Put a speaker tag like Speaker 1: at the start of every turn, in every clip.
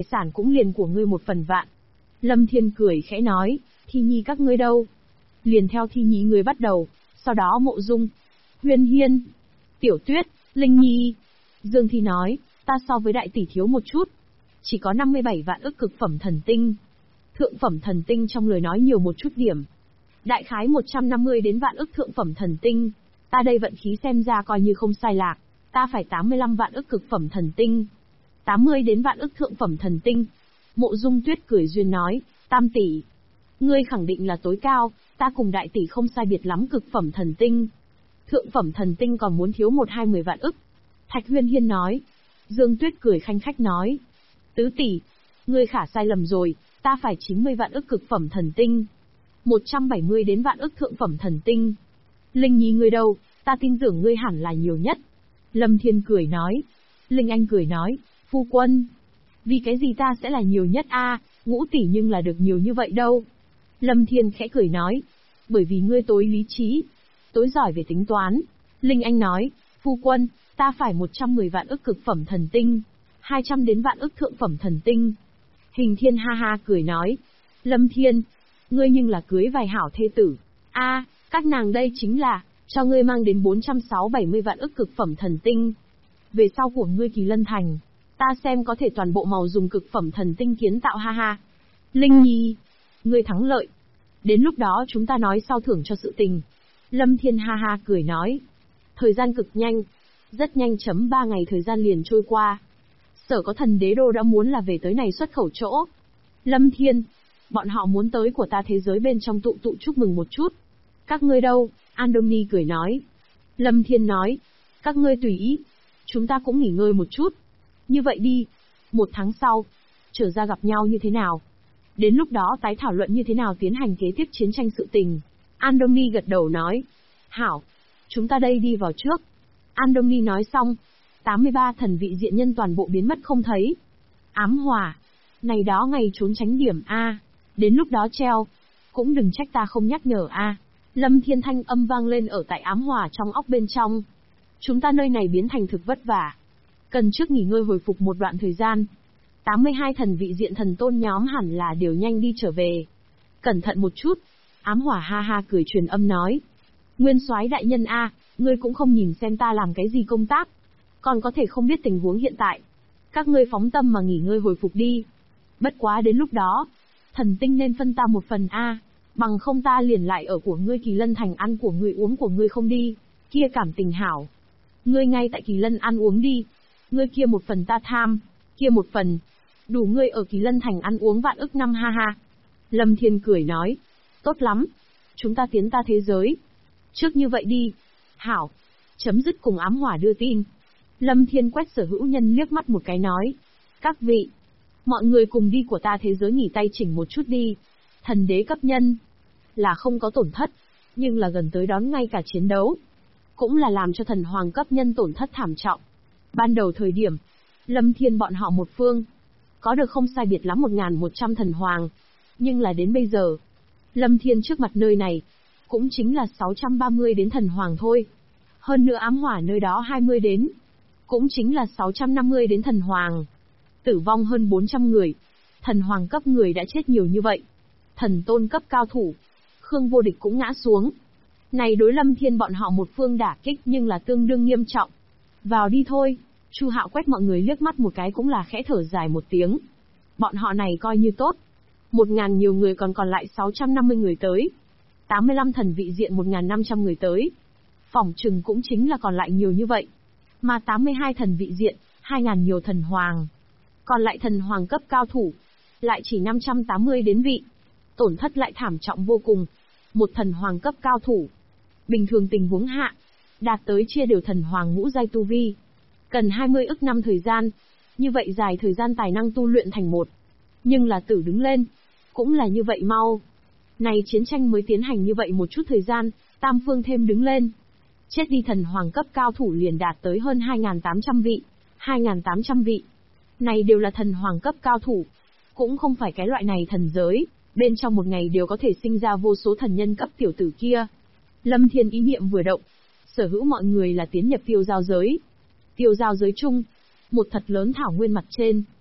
Speaker 1: sản cũng liền của ngươi 1/1000. Lâm Thiên cười khẽ nói, Thi Nhi các ngươi đâu? Liền theo Thi Nhi ngươi bắt đầu, sau đó Mộ Dung, Huyên Hiên, Tiểu Tuyết, Linh Nhi. Dương Thi nói, ta so với đại tỷ thiếu một chút. Chỉ có 57 vạn ức cực phẩm thần tinh. Thượng phẩm thần tinh trong lời nói nhiều một chút điểm. Đại khái 150 đến vạn ức thượng phẩm thần tinh. Ta đây vận khí xem ra coi như không sai lạc. Ta phải 85 vạn ức cực phẩm thần tinh. 80 đến vạn ức thượng phẩm thần tinh. Mộ Dung Tuyết cười duyên nói, Tam tỷ, ngươi khẳng định là tối cao, ta cùng đại tỷ không sai biệt lắm cực phẩm thần tinh. Thượng phẩm thần tinh còn muốn thiếu 1-20 vạn ức. Thạch Huyên Hiên nói. Dương Tuyết cười khanh khách nói, tứ tỷ, ngươi khả sai lầm rồi, ta phải 90 vạn ức cực phẩm thần tinh. 170 đến vạn ức thượng phẩm thần tinh. Linh Nhi ngươi đâu, ta tin tưởng ngươi hẳn là nhiều nhất. Lâm Thiên cười nói. Linh Anh cười nói, phu quân, vì cái gì ta sẽ là nhiều nhất a? Ngũ tỷ nhưng là được nhiều như vậy đâu. Lâm Thiên khẽ cười nói, bởi vì ngươi tối lý trí, tối giỏi về tính toán. Linh Anh nói, phu quân, ta phải 110 vạn ức cực phẩm thần tinh, 200 đến vạn ức thượng phẩm thần tinh. Hình Thiên ha ha cười nói, Lâm Thiên, ngươi nhưng là cưới vài hảo thê tử. A, các nàng đây chính là, cho ngươi mang đến 460-70 vạn ức cực phẩm thần tinh. Về sau của ngươi Kỳ Lân Thành, ta xem có thể toàn bộ màu dùng cực phẩm thần tinh kiến tạo ha ha. Linh Nhi, ngươi thắng lợi. Đến lúc đó chúng ta nói sau thưởng cho sự tình. Lâm Thiên ha ha cười nói. Thời gian cực nhanh, rất nhanh 3 ngày thời gian liền trôi qua. Sở có thần đế đô đã muốn là về tới này xuất khẩu chỗ. Lâm Thiên, bọn họ muốn tới của ta thế giới bên trong tụ chúc mừng một chút. Các ngươi đâu? Andoni cười nói. Lâm Thiên nói, các ngươi tùy ý, chúng ta cũng nghỉ ngơi một chút. Như vậy đi, 1 tháng sau, trở ra gặp nhau như thế nào? Đến lúc đó tái thảo luận như thế nào tiến hành kế tiếp chiến tranh sự tình. Andoni gật đầu nói, hảo, chúng ta đây đi vào trước. Andoni nói xong, 83 thần vị diện nhân toàn bộ biến mất không thấy. Ám hỏa, này đó ngày trốn tránh điểm A, đến lúc đó treo, cũng đừng trách ta không nhắc nhở A. Lâm Thiên thanh âm vang lên ở tại ám hỏa trong óc bên trong. Chúng ta nơi này biến thành thực vất vả, cần trước nghỉ ngơi hồi phục một đoạn thời gian. 82 thần vị diện thần tôn nhóm hẳn là đều nhanh đi trở về. Cẩn thận một chút. Ám hỏa ha ha cười truyền âm nói. Nguyên soái đại nhân A, ngươi cũng không nhìn xem ta làm cái gì công tác, còn có thể không biết tình huống hiện tại. Các ngươi phóng tâm mà nghỉ ngơi hồi phục đi. Bất quá đến lúc đó, thần tinh nên phân ta một phần A, bằng không ta liền lại ở của ngươi Kỳ Lân Thành ăn của ngươi uống của ngươi không đi, kia cảm tình hảo. Ngươi ngay tại Kỳ Lân ăn uống đi, ngươi kia một phần ta tham, kia một phần, đủ ngươi ở Kỳ Lân Thành ăn uống vạn ức năm ha ha. Lâm Thiên cười nói, tốt lắm, chúng ta tiến ta thế giới. Trước như vậy đi. Hảo. Chấm dứt cùng ám hỏa đưa tin. Lâm Thiên quét sở hữu nhân liếc mắt một cái nói, các vị, mọi người cùng đi của ta thế giới nghỉ tay chỉnh một chút đi. Thần đế cấp nhân là không có tổn thất, nhưng là gần tới đón ngay cả chiến đấu, cũng là làm cho thần hoàng cấp nhân tổn thất thảm trọng. Ban đầu thời điểm, Lâm Thiên bọn họ một phương, có được không sai biệt lắm 1100 thần hoàng, nhưng là đến bây giờ, Lâm Thiên trước mặt nơi này, cũng chính là 630 đến thần hoàng thôi. Hơn nữa ám hỏa nơi đó 20 đến, cũng chính là 650 đến thần hoàng. Tử vong hơn 400 người, thần hoàng cấp người đã chết nhiều như vậy. Thần tôn cấp cao thủ, Khương Vô Địch cũng ngã xuống. Này đối Lâm Thiên bọn họ một phương đả kích nhưng là tương đương nghiêm trọng. Vào đi thôi. Chu Hạo quét mọi người liếc mắt một cái cũng là khẽ thở dài một tiếng. Bọn họ này coi như tốt. 1000 nhiều người còn lại 650 người tới. 85 thần vị diện 1500 người tới. Phỏng chừng cũng chính là còn lại nhiều như vậy. Mà 82 thần vị diện, 2000 nhiều thần hoàng. Còn lại thần hoàng cấp cao thủ, lại chỉ 580 đến vị. Tổn thất lại thảm trọng vô cùng. Một thần hoàng cấp cao thủ, bình thường tình huống hạ, đạt tới chia đều thần hoàng ngũ giai tu vi. Cần 20 ức năm thời gian, như vậy dài thời gian tài năng tu luyện thành một. Nhưng là tử đứng lên, cũng là như vậy mau. Này chiến tranh mới tiến hành như vậy một chút thời gian, tam phương thêm đứng lên. Chết đi thần hoàng cấp cao thủ liền đạt tới hơn 2800 vị, 2800 vị. Này đều là thần hoàng cấp cao thủ, cũng không phải cái loại này thần giới, bên trong một ngày đều có thể sinh ra vô số thần nhân cấp tiểu tử kia. Lâm Thiên ý niệm vừa động, sở hữu mọi người là tiến nhập tiêu giao giới. Tiêu giao giới chung, một thật lớn thảo nguyên mặt trên.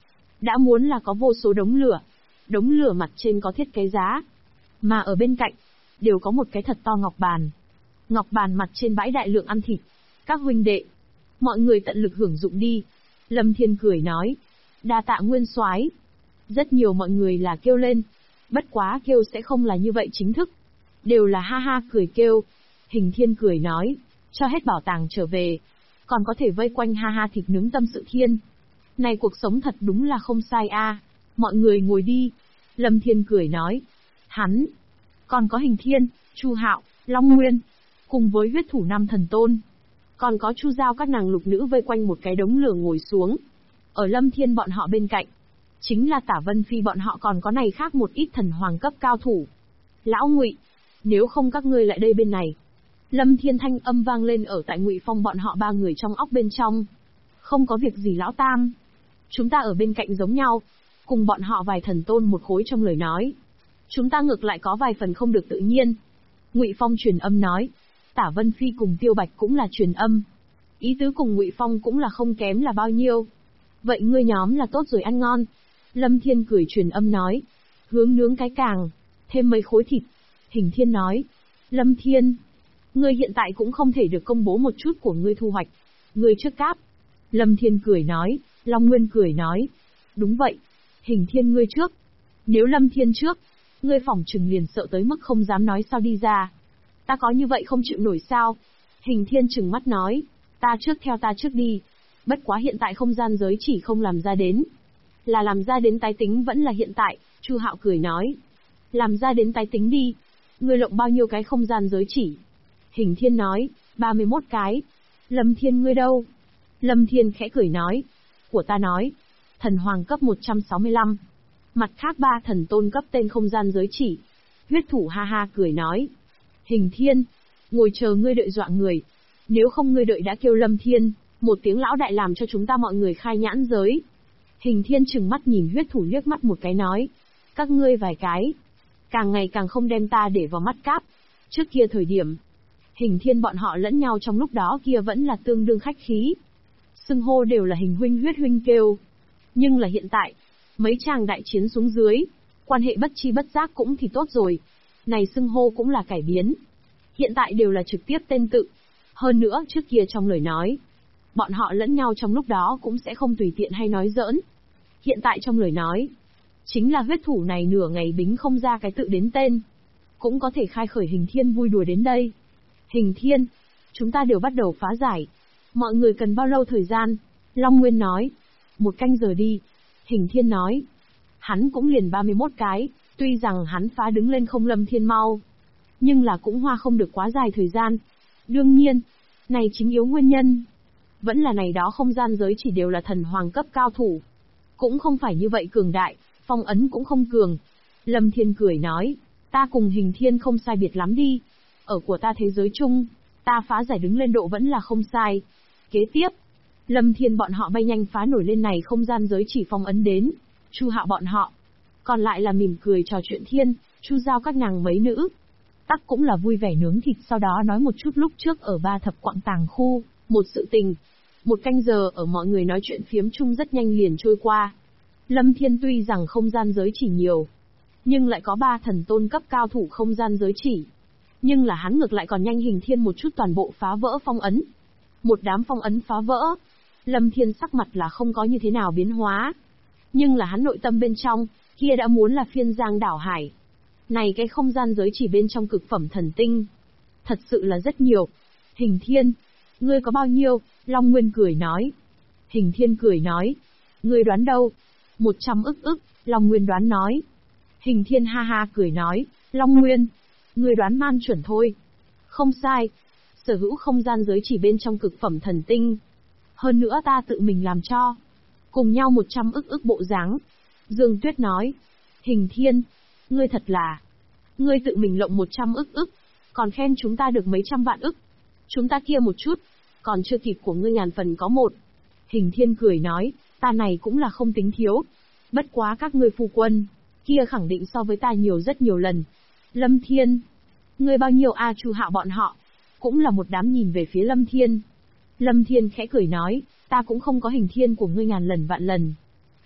Speaker 1: Đã muốn là có vô số đống lửa mặt trên có thiết kế giá. Mà ở bên cạnh, đều có một cái thật to ngọc bàn. Ngọc bàn mặt trên bãi đại lượng ăn thịt. Các huynh đệ, mọi người tận lực hưởng dụng đi. Lâm Thiên cười nói. Đa tạ nguyên soái. Rất nhiều mọi người là kêu lên. Bất quá kêu sẽ không là như vậy chính thức. Đều là ha ha cười kêu. Hình Thiên cười nói. Cho hết bảo tàng trở về. Còn có thể vây quanh ha ha thịt nướng tâm sự thiên. Này cuộc sống thật đúng là không sai a. Mọi người ngồi đi. Lâm Thiên cười nói. Hắn. Còn có Hình Thiên, Chu Hạo, Long Nguyên. Cùng với huyết thủ năm thần tôn. Còn có Chu Giao các nàng lục nữ vây quanh một cái đống lửa ngồi xuống. Ở Lâm Thiên bọn họ bên cạnh. Chính là Tả Vân Phi bọn họ còn có này khác một ít thần hoàng cấp cao thủ. Lão Ngụy, nếu không các ngươi lại đây bên này. Lâm Thiên thanh âm vang lên ở tại Ngụy Phong bọn họ ba người trong óc bên trong. Không có việc gì lão tam. Chúng ta ở bên cạnh giống nhau. Cùng bọn họ vài thần tôn một khối trong lời nói. Chúng ta ngược lại có vài phần không được tự nhiên. Ngụy Phong truyền âm nói. Tả Vân Phi cùng Tiêu Bạch cũng là truyền âm. Ý tứ cùng Ngụy Phong cũng là không kém là bao nhiêu. Vậy ngươi nhóm là tốt rồi ăn ngon. Lâm Thiên cười truyền âm nói. Hướng nướng cái càng. Thêm mấy khối thịt. Hình Thiên nói. Lâm Thiên. Ngươi hiện tại cũng không thể được công bố một chút của ngươi thu hoạch. Ngươi trước cáp. Lâm Thiên cười nói. Long Nguyên cười nói. Đúng vậy. Hình Thiên ngươi trước. Nếu Lâm Thiên trước. Ngươi phỏng chừng liền sợ tới mức không dám nói sao đi ra. Ta có như vậy không chịu nổi sao? Hình Thiên trừng mắt nói. Ta trước theo ta trước đi. Bất quá hiện tại không gian giới chỉ không làm ra đến. Là làm ra đến tái tính vẫn là hiện tại, Chu Hạo cười nói. Làm ra đến tái tính đi. Ngươi lộng bao nhiêu cái không gian giới chỉ? Hình Thiên nói, 31 cái. Lâm Thiên ngươi đâu? Lâm Thiên khẽ cười nói. Của ta nói. Thần hoàng cấp 165. Mặt khác ba thần tôn cấp tên không gian giới chỉ. Huyết thủ ha ha cười nói. Hình Thiên. Ngồi chờ ngươi đợi dọa người. Nếu không ngươi đợi đã kêu Lâm Thiên. Một tiếng lão đại làm cho chúng ta mọi người khai nhãn giới. Hình Thiên trừng mắt nhìn huyết thủ liếc mắt một cái nói. Các ngươi vài cái. Càng ngày càng không đem ta để vào mắt cáp. Trước kia thời điểm. Hình Thiên bọn họ lẫn nhau trong lúc đó kia vẫn là tương đương khách khí. Xưng hô đều là hình huynh huyết huynh kêu. Nhưng là hiện tại. Mấy chàng đại chiến xuống dưới. Quan hệ bất chi bất giác cũng thì tốt rồi. Này xưng hô cũng là cải biến. Hiện tại đều là trực tiếp tên tự. Hơn nữa trước kia trong lời nói. Bọn họ lẫn nhau trong lúc đó cũng sẽ không tùy tiện hay nói giỡn. Hiện tại trong lời nói. Chính là huyết thủ này nửa ngày bính không ra cái tự đến tên. Cũng có thể khai khởi Hình Thiên vui đùa đến đây. Hình Thiên. Chúng ta đều bắt đầu phá giải. Mọi người cần bao lâu thời gian? Long Nguyên nói. 1 canh giờ đi. Hình Thiên nói. Hắn cũng liền 31 cái. Tuy rằng hắn phá đứng lên không Lâm Thiên mau. Nhưng là cũng hoa không được quá dài thời gian. Đương nhiên. Này chính yếu nguyên nhân. Vẫn là này đó không gian giới chỉ đều là thần hoàng cấp cao thủ. Cũng không phải như vậy cường đại, phong ấn cũng không cường. Lâm Thiên cười nói, ta cùng Hình Thiên không sai biệt lắm đi. Ở của ta thế giới chung, ta phá giải đứng lên độ vẫn là không sai. Kế tiếp, Lâm Thiên bọn họ bay nhanh phá nổi lên này không gian giới chỉ phong ấn đến. Chu Hạo bọn họ. Còn lại là mỉm cười trò chuyện thiên, Chu Giao các nàng mấy nữ. Tắc cũng là vui vẻ nướng thịt sau đó nói một chút lúc trước ở Ba Thập Quặng Tàng Khu, một sự tình. 1 canh giờ ở mọi người nói chuyện phiếm chung rất nhanh liền trôi qua. Lâm Thiên tuy rằng không gian giới chỉ nhiều, nhưng lại có 3 thần tôn cấp cao thủ không gian giới chỉ. Nhưng là hắn ngược lại còn nhanh Hình Thiên một chút toàn bộ phá vỡ phong ấn. Một đám phong ấn phá vỡ. Lâm Thiên sắc mặt là không có như thế nào biến hóa. Nhưng là hắn nội tâm bên trong, kia đã muốn là phiên giang đảo hải. Này cái không gian giới chỉ bên trong cực phẩm thần tinh. Thật sự là rất nhiều. Hình Thiên. Ngươi có bao nhiêu? Long Nguyên cười nói. Hình Thiên cười nói. Ngươi đoán đâu? 100 ức. Long Nguyên đoán nói. Hình Thiên ha ha cười nói. Long Nguyên. Ngươi đoán man chuẩn thôi. Không sai. Sở hữu không gian giới chỉ bên trong cực phẩm thần tinh. Hơn nữa ta tự mình làm cho. Cùng nhau 100 ức bộ dáng. Dương Tuyết nói. Hình Thiên. Ngươi thật là. Ngươi tự mình lộng 100 ức. Còn khen chúng ta được mấy trăm vạn ức. Chúng ta kia một chút. Còn chưa kịp của ngươi ngàn phần có một. Hình Thiên cười nói, ta này cũng là không tính thiếu. Bất quá các ngươi phu quân, kia khẳng định so với ta nhiều rất nhiều lần. Lâm Thiên, ngươi bao nhiêu a? Chu Hạo bọn họ, cũng là một đám nhìn về phía Lâm Thiên. Lâm Thiên khẽ cười nói, ta cũng không có Hình Thiên của ngươi ngàn lần vạn lần.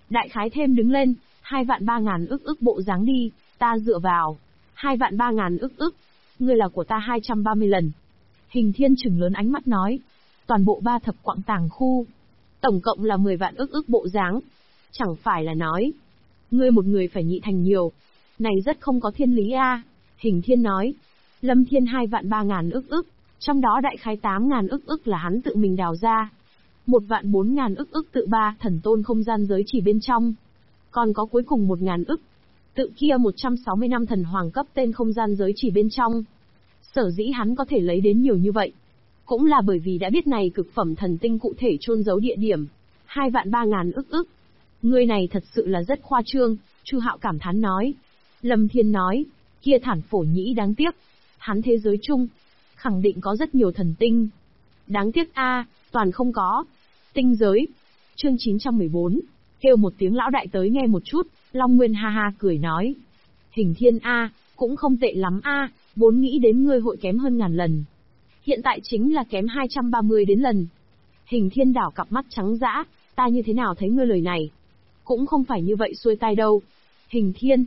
Speaker 1: Đại khái thêm đứng lên, 2.300.000 ức bộ dáng đi, ta dựa vào. 2.300.000 ức, ngươi là của ta 230 lần. Hình Thiên trừng lớn ánh mắt nói. Toàn bộ 3 thập quặng tàng khu. Tổng cộng là 10 vạn ức bộ dáng. Chẳng phải là nói. Ngươi một người phải nhị thành nhiều. Này rất không có thiên lý a. Hình Thiên nói. Lâm Thiên 2.300.000 ức, trong đó đại khái 8.000 ức là hắn tự mình đào ra. 1.400.000 ức tự 3 thần tôn không gian giới chỉ bên trong. Còn có cuối cùng 1.000 ức. Tự kia 160 năm thần hoàng cấp tên không gian giới chỉ bên trong. Sở dĩ hắn có thể lấy đến nhiều như vậy. Cũng là bởi vì đã biết này cực phẩm thần tinh cụ thể chôn giấu địa điểm. 2.300.000 ức. Người này thật sự là rất khoa trương, Chu Hạo cảm thán nói. Lâm Thiên nói, kia thản phổ nhĩ đáng tiếc. Hắn thế giới chung, khẳng định có rất nhiều thần tinh. Đáng tiếc a, toàn không có. Tinh giới. Chương 914. Kêu một tiếng lão đại tới nghe một chút, Long Nguyên ha ha cười nói. Hình Thiên a, cũng không tệ lắm a, vốn nghĩ đến ngươi hội kém hơn ngàn lần. Hiện tại chính là kém 230 đến lần. Hình Thiên đảo cặp mắt trắng dã, ta như thế nào thấy ngươi lời này? Cũng không phải như vậy xuôi tai đâu. Hình Thiên,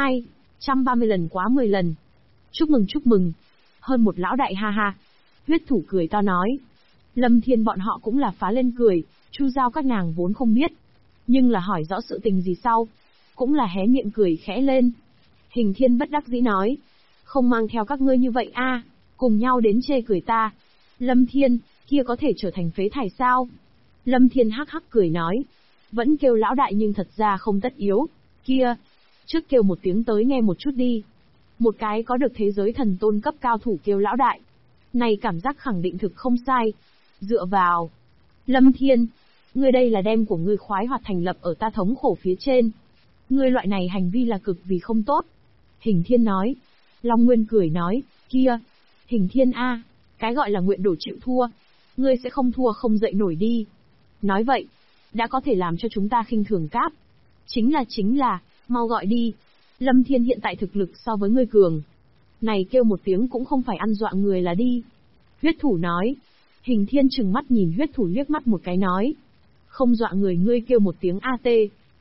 Speaker 1: 230 lần quá 10 lần. Chúc mừng. Hơn một lão đại ha ha. Huyết thủ cười to nói. Lâm Thiên bọn họ cũng là phá lên cười, Chu Giao các nàng vốn không biết. Nhưng là hỏi rõ sự tình gì sau. Cũng là hé miệng cười khẽ lên. Hình Thiên bất đắc dĩ nói. Không mang theo các ngươi như vậy a, cùng nhau đến chê cười ta. Lâm Thiên, kia có thể trở thành phế thải sao? Lâm Thiên hắc hắc cười nói. Vẫn kêu lão đại nhưng thật ra không tất yếu. Kia, trước kêu một tiếng tới nghe một chút đi. Một cái có được thế giới thần tôn cấp cao thủ kêu lão đại. Này cảm giác khẳng định thực không sai. Dựa vào. Lâm Thiên, ngươi đây là đem của ngươi khoái hoạt thành lập ở ta thống khổ phía trên. Ngươi loại này hành vi là cực vì không tốt. Hình Thiên nói. Long Nguyên cười nói, kia. Hình Thiên a, cái gọi là nguyện đổ chịu thua. Ngươi sẽ không thua không dậy nổi đi. Nói vậy, đã có thể làm cho chúng ta khinh thường cáp. Chính là, mau gọi đi. Lâm Thiên hiện tại thực lực so với ngươi cường. Này kêu một tiếng cũng không phải ăn dọa người là đi. Huyết thủ nói. Hình Thiên trừng mắt nhìn huyết thủ liếc mắt một cái nói. Không dọa người ngươi kêu một tiếng AT,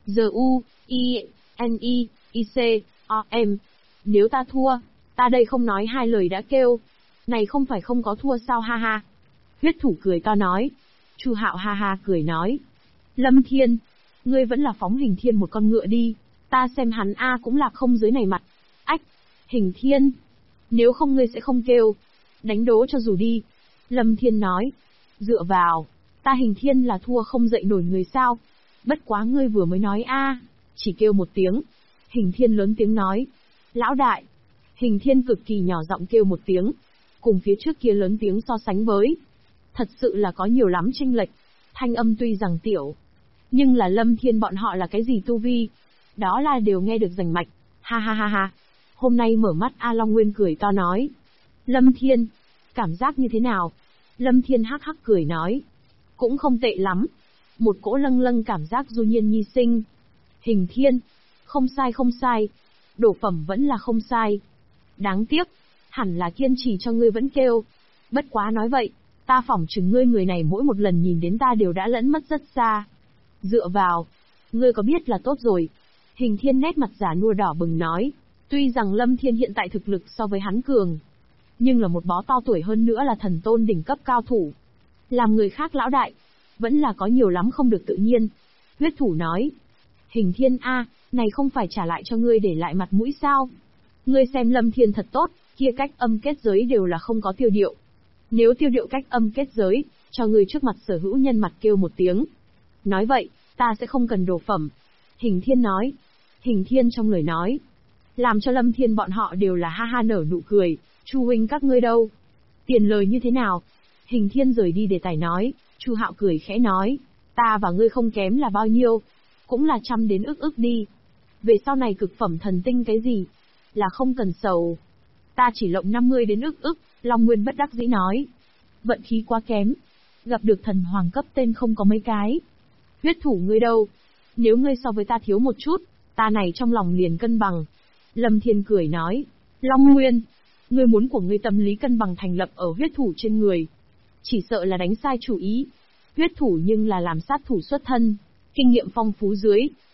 Speaker 1: GU, I, N, I, C, O, M. Nếu ta thua, ta đây không nói hai lời đã kêu. Này không phải không có thua sao ha ha. Huyết thủ cười to nói. Chu Hạo ha ha cười nói. Lâm Thiên, ngươi vẫn là phóng Hình Thiên một con ngựa đi. Ta xem hắn A cũng là không dưới này mặt. Ách, Hình Thiên. Nếu không ngươi sẽ không kêu. Đánh đố cho dù đi. Lâm Thiên nói. Dựa vào, ta Hình Thiên là thua không dậy nổi người sao. Bất quá ngươi vừa mới nói A. Chỉ kêu một tiếng. Hình Thiên lớn tiếng nói. Lão đại. Hình Thiên cực kỳ nhỏ giọng kêu một tiếng. Cùng phía trước kia lớn tiếng so sánh với. Thật sự là có nhiều lắm chênh lệch. Thanh âm tuy rằng tiểu. Nhưng là Lâm Thiên bọn họ là cái gì tu vi? Đó là đều nghe được rành mạch. Ha ha ha ha. Hôm nay mở mắt A Long Nguyên cười to nói. Lâm Thiên, cảm giác như thế nào? Lâm Thiên hắc hắc cười nói. Cũng không tệ lắm. Một cỗ lâng lâng cảm giác du nhiên nhi sinh. Hình Thiên, không sai. Đổ phẩm vẫn là không sai. Đáng tiếc, hẳn là kiên trì cho ngươi vẫn kêu. Bất quá nói vậy, ta phỏng chừng ngươi người này mỗi một lần nhìn đến ta đều đã lẫn mất rất xa. Dựa vào, ngươi có biết là tốt rồi. Hình Thiên nét mặt giả nua đỏ bừng nói. Tuy rằng Lâm Thiên hiện tại thực lực so với hắn cường, nhưng là một bó to tuổi hơn nữa là thần tôn đỉnh cấp cao thủ. Làm người khác lão đại, vẫn là có nhiều lắm không được tự nhiên. Huyết thủ nói. Hình Thiên a, này không phải trả lại cho ngươi để lại mặt mũi sao? Ngươi xem Lâm Thiên thật tốt, kia cách âm kết giới đều là không có tiêu điệu. Nếu tiêu điệu cách âm kết giới, cho ngươi trước mặt sở hữu nhân mặt kêu một tiếng. Nói vậy, ta sẽ không cần đồ phẩm. Hình Thiên nói. Hình Thiên trong lời nói. Làm cho Lâm Thiên bọn họ đều là ha ha nở nụ cười. Chu huynh các ngươi đâu? Tiền lời như thế nào? Hình Thiên rời đi đề tài nói. Chu Hạo cười khẽ nói. Ta và ngươi không kém là bao nhiêu? Cũng là trăm đến ức đi. Về sau này cực phẩm thần tinh cái gì? Là không cần sầu. Ta chỉ lộng 50 đến ức. Long Nguyên bất đắc dĩ nói. Vận khí quá kém. Gặp được thần hoàng cấp tên không có mấy cái. Huyết thủ ngươi đâu? Nếu ngươi so với ta thiếu một chút, ta này trong lòng liền cân bằng. Lâm Thiên cười nói. Long Nguyên, ngươi muốn của ngươi tâm lý cân bằng thành lập ở huyết thủ trên người. Chỉ sợ là đánh sai chủ ý. Huyết thủ nhưng là làm sát thủ xuất thân. Kinh nghiệm phong phú dưới,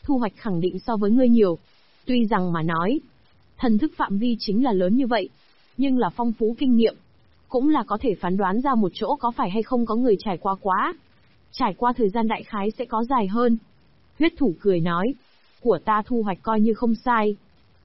Speaker 1: thu hoạch khẳng định so với ngươi nhiều. Tuy rằng mà nói, thần thức phạm vi chính là lớn như vậy, nhưng là phong phú kinh nghiệm, cũng là có thể phán đoán ra một chỗ có phải hay không có người trải qua quá. Trải qua thời gian đại khái sẽ có dài hơn. Huyết thủ cười nói, của ta thu hoạch coi như không sai.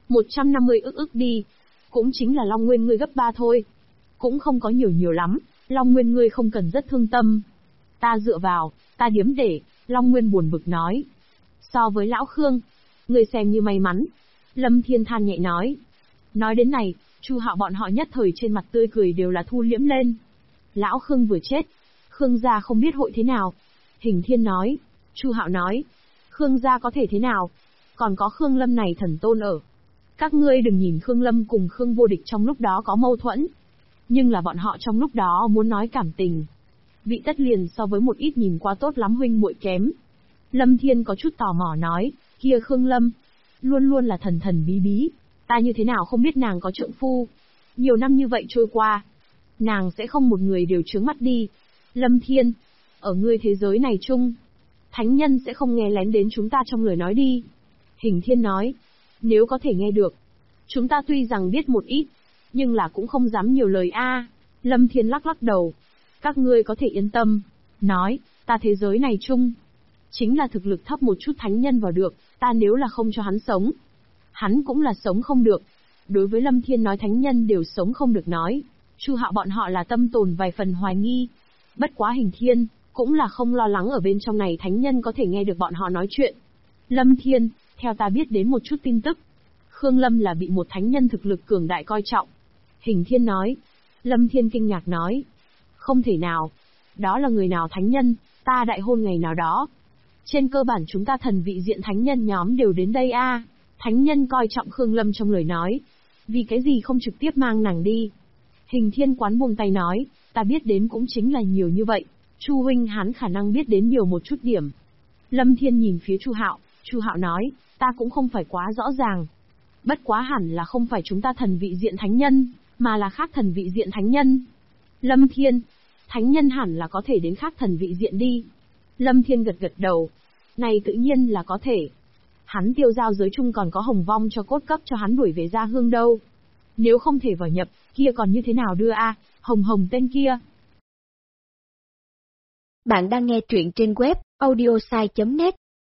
Speaker 1: 150 ức đi, cũng chính là Long Nguyên ngươi gấp 3 thôi. Cũng không có nhiều lắm, Long Nguyên ngươi không cần rất thương tâm. Ta dựa vào, ta điếm để, Long Nguyên buồn bực nói. So với lão Khương, ngươi xem như may mắn. Lâm Thiên than nhẹ nói. Nói đến này, Chu Hạo bọn họ nhất thời trên mặt tươi cười đều là thu liễm lên. Lão Khương vừa chết, Khương gia không biết hội thế nào. Hình Thiên nói. Chu Hạo nói. Khương gia có thể thế nào? Còn có Khương Lâm này thần tôn ở. Các ngươi đừng nhìn Khương Lâm cùng Khương Vô Địch trong lúc đó có mâu thuẫn. Nhưng là bọn họ trong lúc đó muốn nói cảm tình. Vị tất liền so với một ít nhìn qua tốt lắm huynh muội kém. Lâm Thiên có chút tò mò nói, kia Khương Lâm, luôn luôn là thần thần bí bí, ta như thế nào không biết nàng có trượng phu. Nhiều năm như vậy trôi qua, nàng sẽ không một người đều trướng mắt đi. Lâm Thiên, ở ngươi thế giới này chung, thánh nhân sẽ không nghe lén đến chúng ta trong lời nói đi. Hình Thiên nói, nếu có thể nghe được, chúng ta tuy rằng biết một ít, nhưng là cũng không dám nhiều lời a. Lâm Thiên lắc lắc đầu, các ngươi có thể yên tâm, nói, ta thế giới này chung, chính là thực lực thấp một chút thánh nhân vào được, ta nếu là không cho hắn sống, hắn cũng là sống không được. Đối với Lâm Thiên nói thánh nhân đều sống không được nói, Chu Hạo bọn họ là tâm tồn vài phần hoài nghi. Bất quá Hình Thiên, cũng là không lo lắng ở bên trong này thánh nhân có thể nghe được bọn họ nói chuyện. Lâm Thiên, theo ta biết đến một chút tin tức, Khương Lâm là bị một thánh nhân thực lực cường đại coi trọng. Hình Thiên nói. Lâm Thiên kinh ngạc nói. Không thể nào. Đó là người nào thánh nhân, ta đại hôn ngày nào đó. Trên cơ bản chúng ta thần vị diện thánh nhân nhóm đều đến đây a. Thánh nhân coi trọng Khương Lâm trong lời nói. Vì cái gì không trực tiếp mang nàng đi? Hình Thiên quán buông tay nói, ta biết đến cũng chính là nhiều như vậy. Chu huynh hắn khả năng biết đến nhiều một chút điểm. Lâm Thiên nhìn phía Chu Hạo, Chu Hạo nói, ta cũng không phải quá rõ ràng. Bất quá hẳn là không phải chúng ta thần vị diện thánh nhân, mà là khác thần vị diện thánh nhân. Lâm Thiên, thánh nhân hẳn là có thể đến khác thần vị diện đi. Lâm Thiên gật gật đầu. Này tự nhiên là có thể. Hắn tiêu giao giới chung còn có hồng vong cho cốt cấp cho hắn đuổi về gia hương đâu. Nếu không thể vào nhập, kia còn như thế nào đưa a? Hồng Hồng tên kia.
Speaker 2: Bạn đang nghe truyện trên web audiosai.net.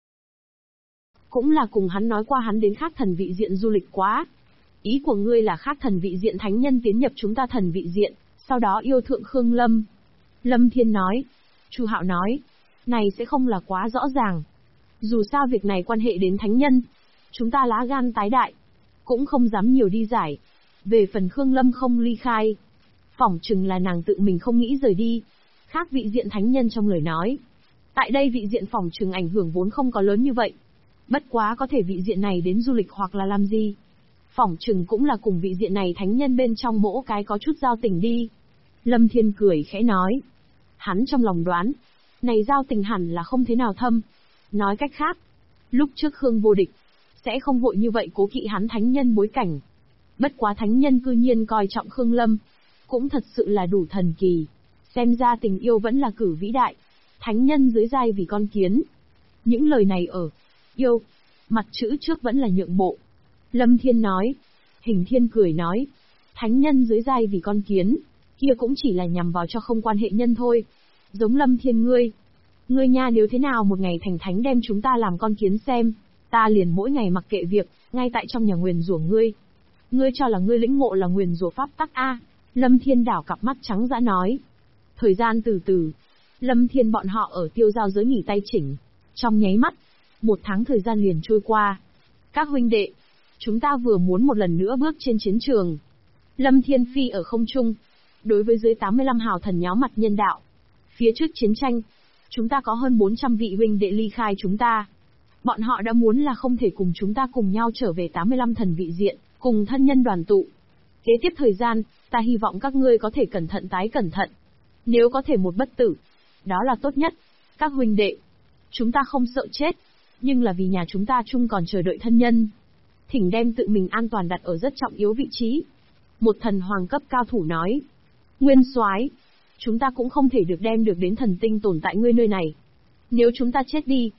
Speaker 1: Cũng là cùng hắn nói qua hắn đến khác thần vị diện du lịch quá. Ý của ngươi là khác thần vị diện thánh nhân tiến nhập chúng ta thần vị diện, sau đó yêu thượng Khương Lâm. Lâm Thiên nói. Chu Hạo nói. Này sẽ không là quá rõ ràng. Dù sao việc này quan hệ đến thánh nhân, chúng ta lá gan tái đại, cũng không dám nhiều đi giải. Về phần Khương Lâm không ly khai, phỏng chừng là nàng tự mình không nghĩ rời đi. Khác vị diện thánh nhân trong lời nói, tại đây vị diện phỏng chừng ảnh hưởng vốn không có lớn như vậy. Bất quá có thể vị diện này đến du lịch hoặc là làm gì, phỏng chừng cũng là cùng vị diện này thánh nhân bên trong mỗi cái có chút giao tình đi. Lâm Thiên cười khẽ nói. Hắn trong lòng đoán, này giao tình hẳn là không thế nào thâm. Nói cách khác, lúc trước Khương Vô Địch sẽ không vội như vậy cố kỵ hắn thánh nhân bối cảnh. Bất quá thánh nhân cư nhiên coi trọng Khương Lâm, cũng thật sự là đủ thần kỳ. Xem ra tình yêu vẫn là cử vĩ đại. Thánh nhân dưới giai vì con kiến. Những lời này ở yêu mặt chữ trước vẫn là nhượng bộ. Lâm Thiên nói. Hình Thiên cười nói. Thánh nhân dưới giai vì con kiến, kia cũng chỉ là nhằm vào cho không quan hệ nhân thôi. Giống Lâm Thiên ngươi. Ngươi nha, nếu thế nào một ngày thành thánh đem chúng ta làm con kiến xem, ta liền mỗi ngày mặc kệ việc, ngay tại trong nhà nguyền rủa ngươi. Ngươi cho là ngươi lĩnh ngộ là nguyền rủa pháp tắc a? Lâm Thiên đảo cặp mắt trắng dã nói. Thời gian từ từ, Lâm Thiên bọn họ ở tiêu giao giới nghỉ tay chỉnh. Trong nháy mắt, 1 tháng thời gian liền trôi qua. Các huynh đệ, chúng ta vừa muốn một lần nữa bước trên chiến trường. Lâm Thiên phi ở không trung, đối với dưới 85 hào thần nháo mặt nhân đạo. Phía trước chiến tranh, chúng ta có hơn 400 vị huynh đệ ly khai chúng ta. Bọn họ đã muốn là không thể cùng chúng ta cùng nhau trở về 85 thần vị diện, cùng thân nhân đoàn tụ. Kế tiếp thời gian, ta hy vọng các ngươi có thể cẩn thận tái cẩn thận. Nếu có thể một bất tử, đó là tốt nhất. Các huynh đệ, chúng ta không sợ chết, nhưng là vì nhà chúng ta chung còn chờ đợi thân nhân. Thỉnh đem tự mình an toàn đặt ở rất trọng yếu vị trí. Một thần hoàng cấp cao thủ nói. Nguyên soái, chúng ta cũng không thể được đem được đến thần tinh tồn tại ngươi nơi này. Nếu chúng ta chết đi,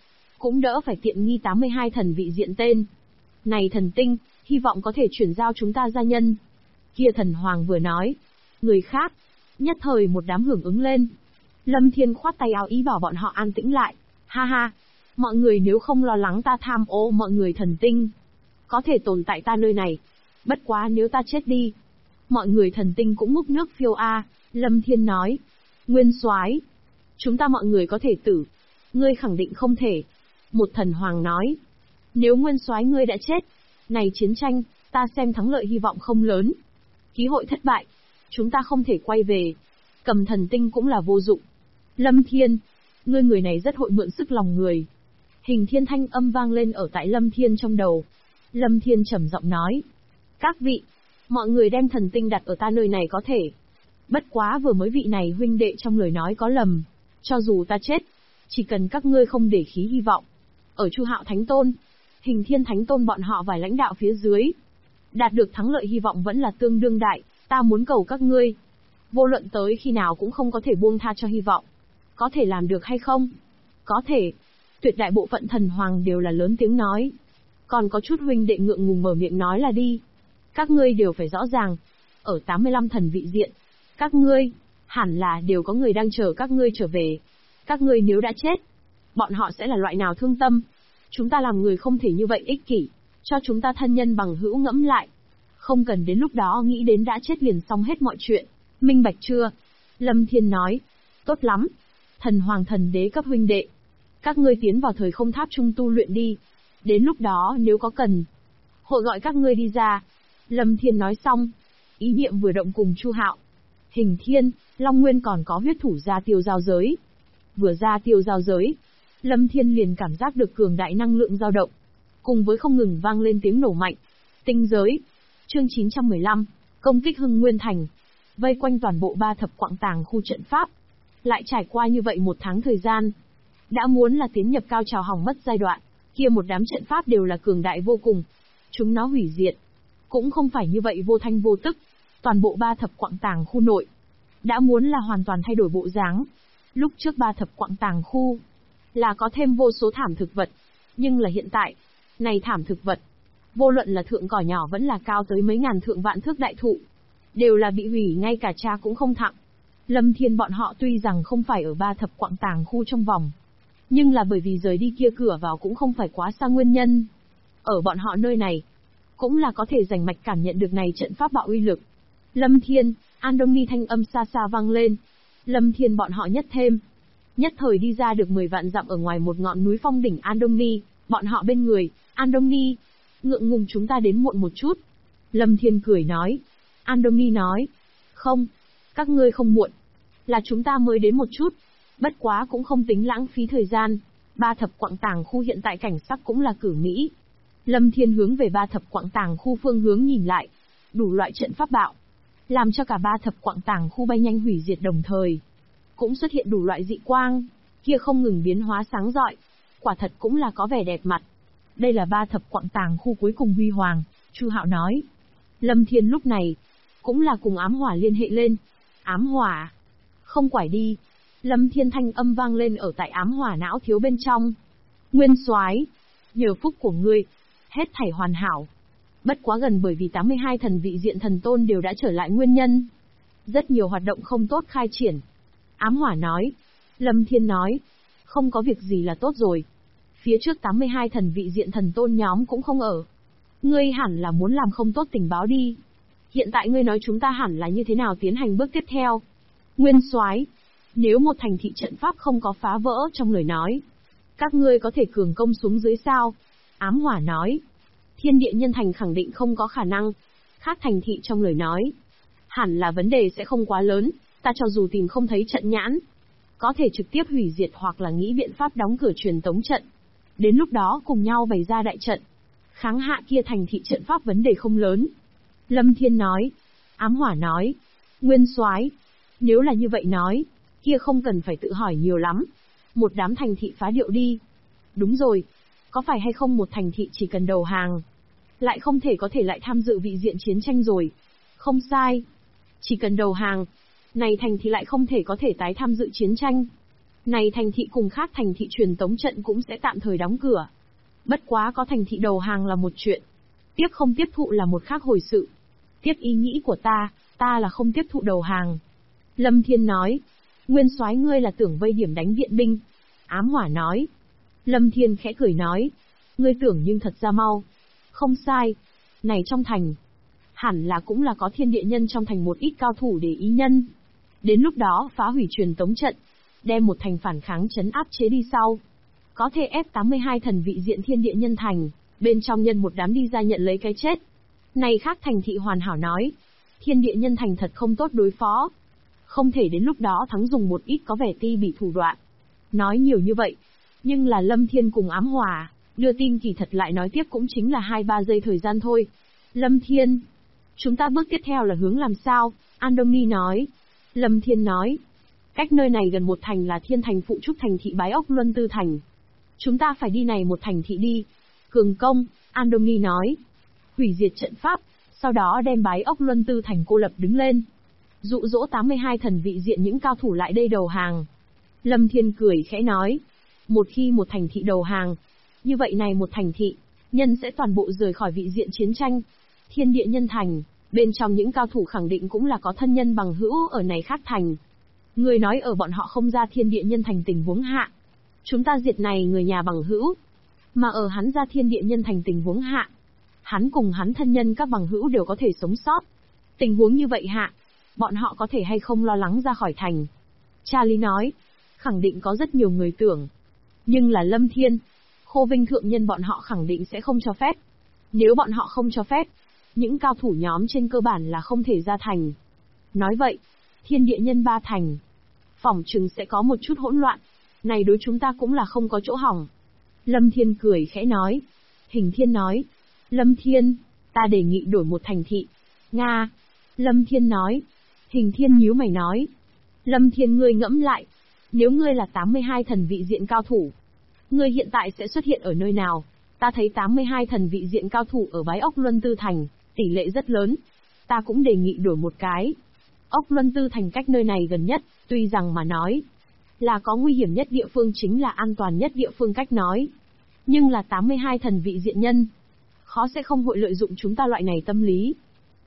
Speaker 1: cũng đỡ phải tiện nghi 82 thần vị diện tên. Này thần tinh, hy vọng có thể chuyển giao chúng ta gia nhân. Kia thần hoàng vừa nói. Người khác, nhất thời một đám hưởng ứng lên. Lâm Thiên khoát tay áo ý bảo bọn họ an tĩnh lại. Ha ha, mọi người nếu không lo lắng ta tham ô mọi người thần tinh, có thể tồn tại ta nơi này. Bất quá nếu ta chết đi, mọi người thần tinh cũng múc nước phiêu a. Lâm Thiên nói. Nguyên soái, chúng ta mọi người có thể tử. Ngươi khẳng định không thể. Một thần hoàng nói. Nếu nguyên soái ngươi đã chết, này chiến tranh, ta xem thắng lợi hy vọng không lớn. Ký hội thất bại, chúng ta không thể quay về. Cầm thần tinh cũng là vô dụng. Lâm Thiên, ngươi người này rất hội mượn sức lòng người. Hình thiên thanh âm vang lên ở tại Lâm Thiên trong đầu. Lâm Thiên trầm giọng nói. Các vị, mọi người đem thần tinh đặt ở ta nơi này có thể. Bất quá vừa mới vị này huynh đệ trong lời nói có lầm. Cho dù ta chết, chỉ cần các ngươi không để khí hy vọng. Ở Chu Hạo Thánh Tôn, Hình Thiên Thánh Tôn bọn họ vài lãnh đạo phía dưới, đạt được thắng lợi hy vọng vẫn là tương đương đại. Ta muốn cầu các ngươi, vô luận tới khi nào cũng không có thể buông tha cho hy vọng. Có thể làm được hay không? Có thể. Tuyệt đại bộ phận thần hoàng đều là lớn tiếng nói. Còn có chút huynh đệ ngượng ngùng mở miệng nói là đi. Các ngươi đều phải rõ ràng, ở 85 thần vị diện, các ngươi, hẳn là đều có người đang chờ các ngươi trở về. Các ngươi nếu đã chết, bọn họ sẽ là loại nào thương tâm? Chúng ta làm người không thể như vậy ích kỷ, cho chúng ta thân nhân bằng hữu ngẫm lại. Không cần đến lúc đó nghĩ đến đã chết liền xong hết mọi chuyện. Minh bạch chưa? Lâm Thiên nói. Tốt lắm. Thần hoàng thần đế cấp huynh đệ, các ngươi tiến vào thời không tháp trung tu luyện đi. Đến lúc đó nếu có cần, hội gọi các ngươi đi ra. Lâm Thiên nói xong, ý niệm vừa động cùng Chu Hạo, Hình Thiên, Long Nguyên còn có huyết thủ ra tiêu giao giới. Vừa ra tiêu giao giới, Lâm Thiên liền cảm giác được cường đại năng lượng dao động, cùng với không ngừng vang lên tiếng nổ mạnh. Tinh giới. Chương 915, công kích Hưng Nguyên Thành. Vây quanh toàn bộ 3 thập quặng tàng khu trận pháp. Lại trải qua như vậy 1 tháng thời gian, đã muốn là tiến nhập cao trào hỏng mất giai đoạn, kia một đám trận pháp đều là cường đại vô cùng. Chúng nó hủy diệt, cũng không phải như vậy vô thanh vô tức. Toàn bộ 3 thập quặng tàng khu nội, đã muốn là hoàn toàn thay đổi bộ dáng. Lúc trước 3 thập quặng tàng khu, là có thêm vô số thảm thực vật. Nhưng là hiện tại, này thảm thực vật, vô luận là thượng cỏ nhỏ vẫn là cao tới mấy ngàn thượng vạn thước đại thụ, đều là bị hủy ngay cả cha cũng không thặng. Lâm Thiên bọn họ tuy rằng không phải ở 3 thập quặng tàng khu trong vòng, nhưng là bởi vì rời đi kia cửa vào cũng không phải quá xa nguyên nhân. Ở bọn họ nơi này, cũng là có thể rành mạch cảm nhận được này trận pháp bạo uy lực. Lâm Thiên, Andoni thanh âm xa xa vang lên. Lâm Thiên bọn họ nhất thời đi ra được 10 vạn dặm ở ngoài một ngọn núi phong đỉnh Andoni, bọn họ bên người, Andoni, ngượng ngùng chúng ta đến muộn một chút. Lâm Thiên cười nói. Andoni nói, không, các ngươi không muộn, là chúng ta mới đến một chút, bất quá cũng không tính lãng phí thời gian. 3 thập quặng tàng khu hiện tại cảnh sắc cũng là cử mỹ. Lâm Thiên hướng về 3 thập quặng tàng khu phương hướng nhìn lại, đủ loại trận pháp bạo, làm cho cả 3 thập quặng tàng khu bay nhanh hủy diệt đồng thời, cũng xuất hiện đủ loại dị quang, kia không ngừng biến hóa sáng rọi, quả thật cũng là có vẻ đẹp mặt. Đây là 3 thập quặng tàng khu cuối cùng huy hoàng, Chu Hạo nói. Lâm Thiên lúc này, cũng là cùng ám hỏa liên hệ lên. Ám hỏa, không quải đi. Lâm Thiên thanh âm vang lên ở tại ám hỏa não thiếu bên trong. Nguyên soái, nhờ phúc của ngươi, hết thảy hoàn hảo. Bất quá gần bởi vì 82 thần vị diện thần tôn đều đã trở lại nguyên nhân, rất nhiều hoạt động không tốt khai triển. Ám hỏa nói. Lâm Thiên nói, không có việc gì là tốt rồi. Phía trước 82 thần vị diện thần tôn nhóm cũng không ở. Ngươi hẳn là muốn làm không tốt tình báo đi. Hiện tại ngươi nói chúng ta hẳn là như thế nào tiến hành bước tiếp theo. Nguyên soái, nếu một thành thị trận pháp không có phá vỡ trong lời nói, các ngươi có thể cường công xuống dưới sao? Ám hỏa nói. Thiên địa nhân thành khẳng định không có khả năng. Khác thành thị trong lời nói, hẳn là vấn đề sẽ không quá lớn. Ta cho dù tìm không thấy trận nhãn, có thể trực tiếp hủy diệt hoặc là nghĩ biện pháp đóng cửa truyền tống trận. Đến lúc đó cùng nhau bày ra đại trận, kháng hạ kia thành thị trận pháp vấn đề không lớn. Lâm Thiên nói. Ám hỏa nói. Nguyên soái, nếu là như vậy nói, kia không cần phải tự hỏi nhiều lắm. Một đám thành thị phá điệu đi. Đúng rồi, có phải hay không một thành thị chỉ cần đầu hàng, lại không thể có thể lại tham dự vị diện chiến tranh rồi? Không sai. Chỉ cần đầu hàng, này thành thì lại không thể có thể tái tham dự chiến tranh. Này thành thị cùng khác thành thị truyền tống trận cũng sẽ tạm thời đóng cửa. Bất quá có thành thị đầu hàng là một chuyện. Tiếp không tiếp thụ là một khác hồi sự. Tiếp ý nghĩ của ta là không tiếp thụ đầu hàng. Lâm Thiên nói. Nguyên soái ngươi là tưởng vây điểm đánh viện binh. Ám Hỏa nói. Lâm Thiên khẽ cười nói. Ngươi tưởng nhưng thật ra mau. Không sai. Này trong thành. Hẳn là cũng là có thiên địa nhân trong thành một ít cao thủ để ý nhân. Đến lúc đó phá hủy truyền tống trận. Đem một thành phản kháng trấn áp chế đi sau. Có thể ép 82 thần vị diện thiên địa nhân thành. Bên trong nhân một đám đi ra nhận lấy cái chết. Này khác thành thị hoàn hảo nói. Thiên địa nhân thành thật không tốt đối phó. Không thể đến lúc đó thắng dùng một ít có vẻ ti bị thủ đoạn. Nói nhiều như vậy. Nhưng là Lâm Thiên cùng Ám Hỏa đưa tin kỳ thật lại nói tiếp cũng chính là 2-3 giây thời gian thôi. Lâm Thiên. Chúng ta bước tiếp theo là hướng làm sao? Andoni nói. Lâm Thiên nói. Cách nơi này gần một thành là thiên thành phụ trúc thành thị Bái Ốc Luân Tư Thành. Chúng ta phải đi này một thành thị đi. Cường công, Andoni nói. Hủy diệt trận pháp, sau đó đem Bái Ốc Luân Tư Thành cô lập đứng lên. Dụ dỗ 82 thần vị diện những cao thủ lại đây đầu hàng. Lâm Thiên cười khẽ nói. Một khi một thành thị đầu hàng, như vậy này một thành thị, nhân sẽ toàn bộ rời khỏi vị diện chiến tranh. Thiên địa nhân thành, bên trong những cao thủ khẳng định cũng là có thân nhân bằng hữu ở này khác thành. Người nói ở bọn họ không ra thiên địa nhân thành tình huống hạ. Chúng ta diệt này người nhà bằng hữu. Mà ở hắn ra thiên địa nhân thành tình huống hạ. Hắn cùng hắn thân nhân các bằng hữu đều có thể sống sót. Tình huống như vậy hạ, bọn họ có thể hay không lo lắng ra khỏi thành. Charlie nói, khẳng định có rất nhiều người tưởng. Nhưng là Lâm Thiên, Khô Vinh thượng nhân bọn họ khẳng định sẽ không cho phép. Nếu bọn họ không cho phép, những cao thủ nhóm trên cơ bản là không thể ra thành. Nói vậy, thiên địa nhân 3 thành, phỏng chừng sẽ có một chút hỗn loạn. Này đối chúng ta cũng là không có chỗ hỏng. Lâm Thiên cười khẽ nói. Hình Thiên nói. Lâm Thiên, ta đề nghị đổi một thành thị. Nga. Lâm Thiên nói. Hình Thiên nhíu mày nói. Lâm Thiên ngươi ngẫm lại. Nếu ngươi là 82 thần vị diện cao thủ, ngươi hiện tại sẽ xuất hiện ở nơi nào? Ta thấy 82 thần vị diện cao thủ ở Bái Ốc Luân Tư Thành, tỷ lệ rất lớn. Ta cũng đề nghị đổi một cái. Ốc Luân Tư Thành cách nơi này gần nhất, tuy rằng mà nói là có nguy hiểm nhất địa phương chính là an toàn nhất địa phương cách nói. Nhưng là 82 thần vị diện nhân, khó sẽ không hội lợi dụng chúng ta loại này tâm lý.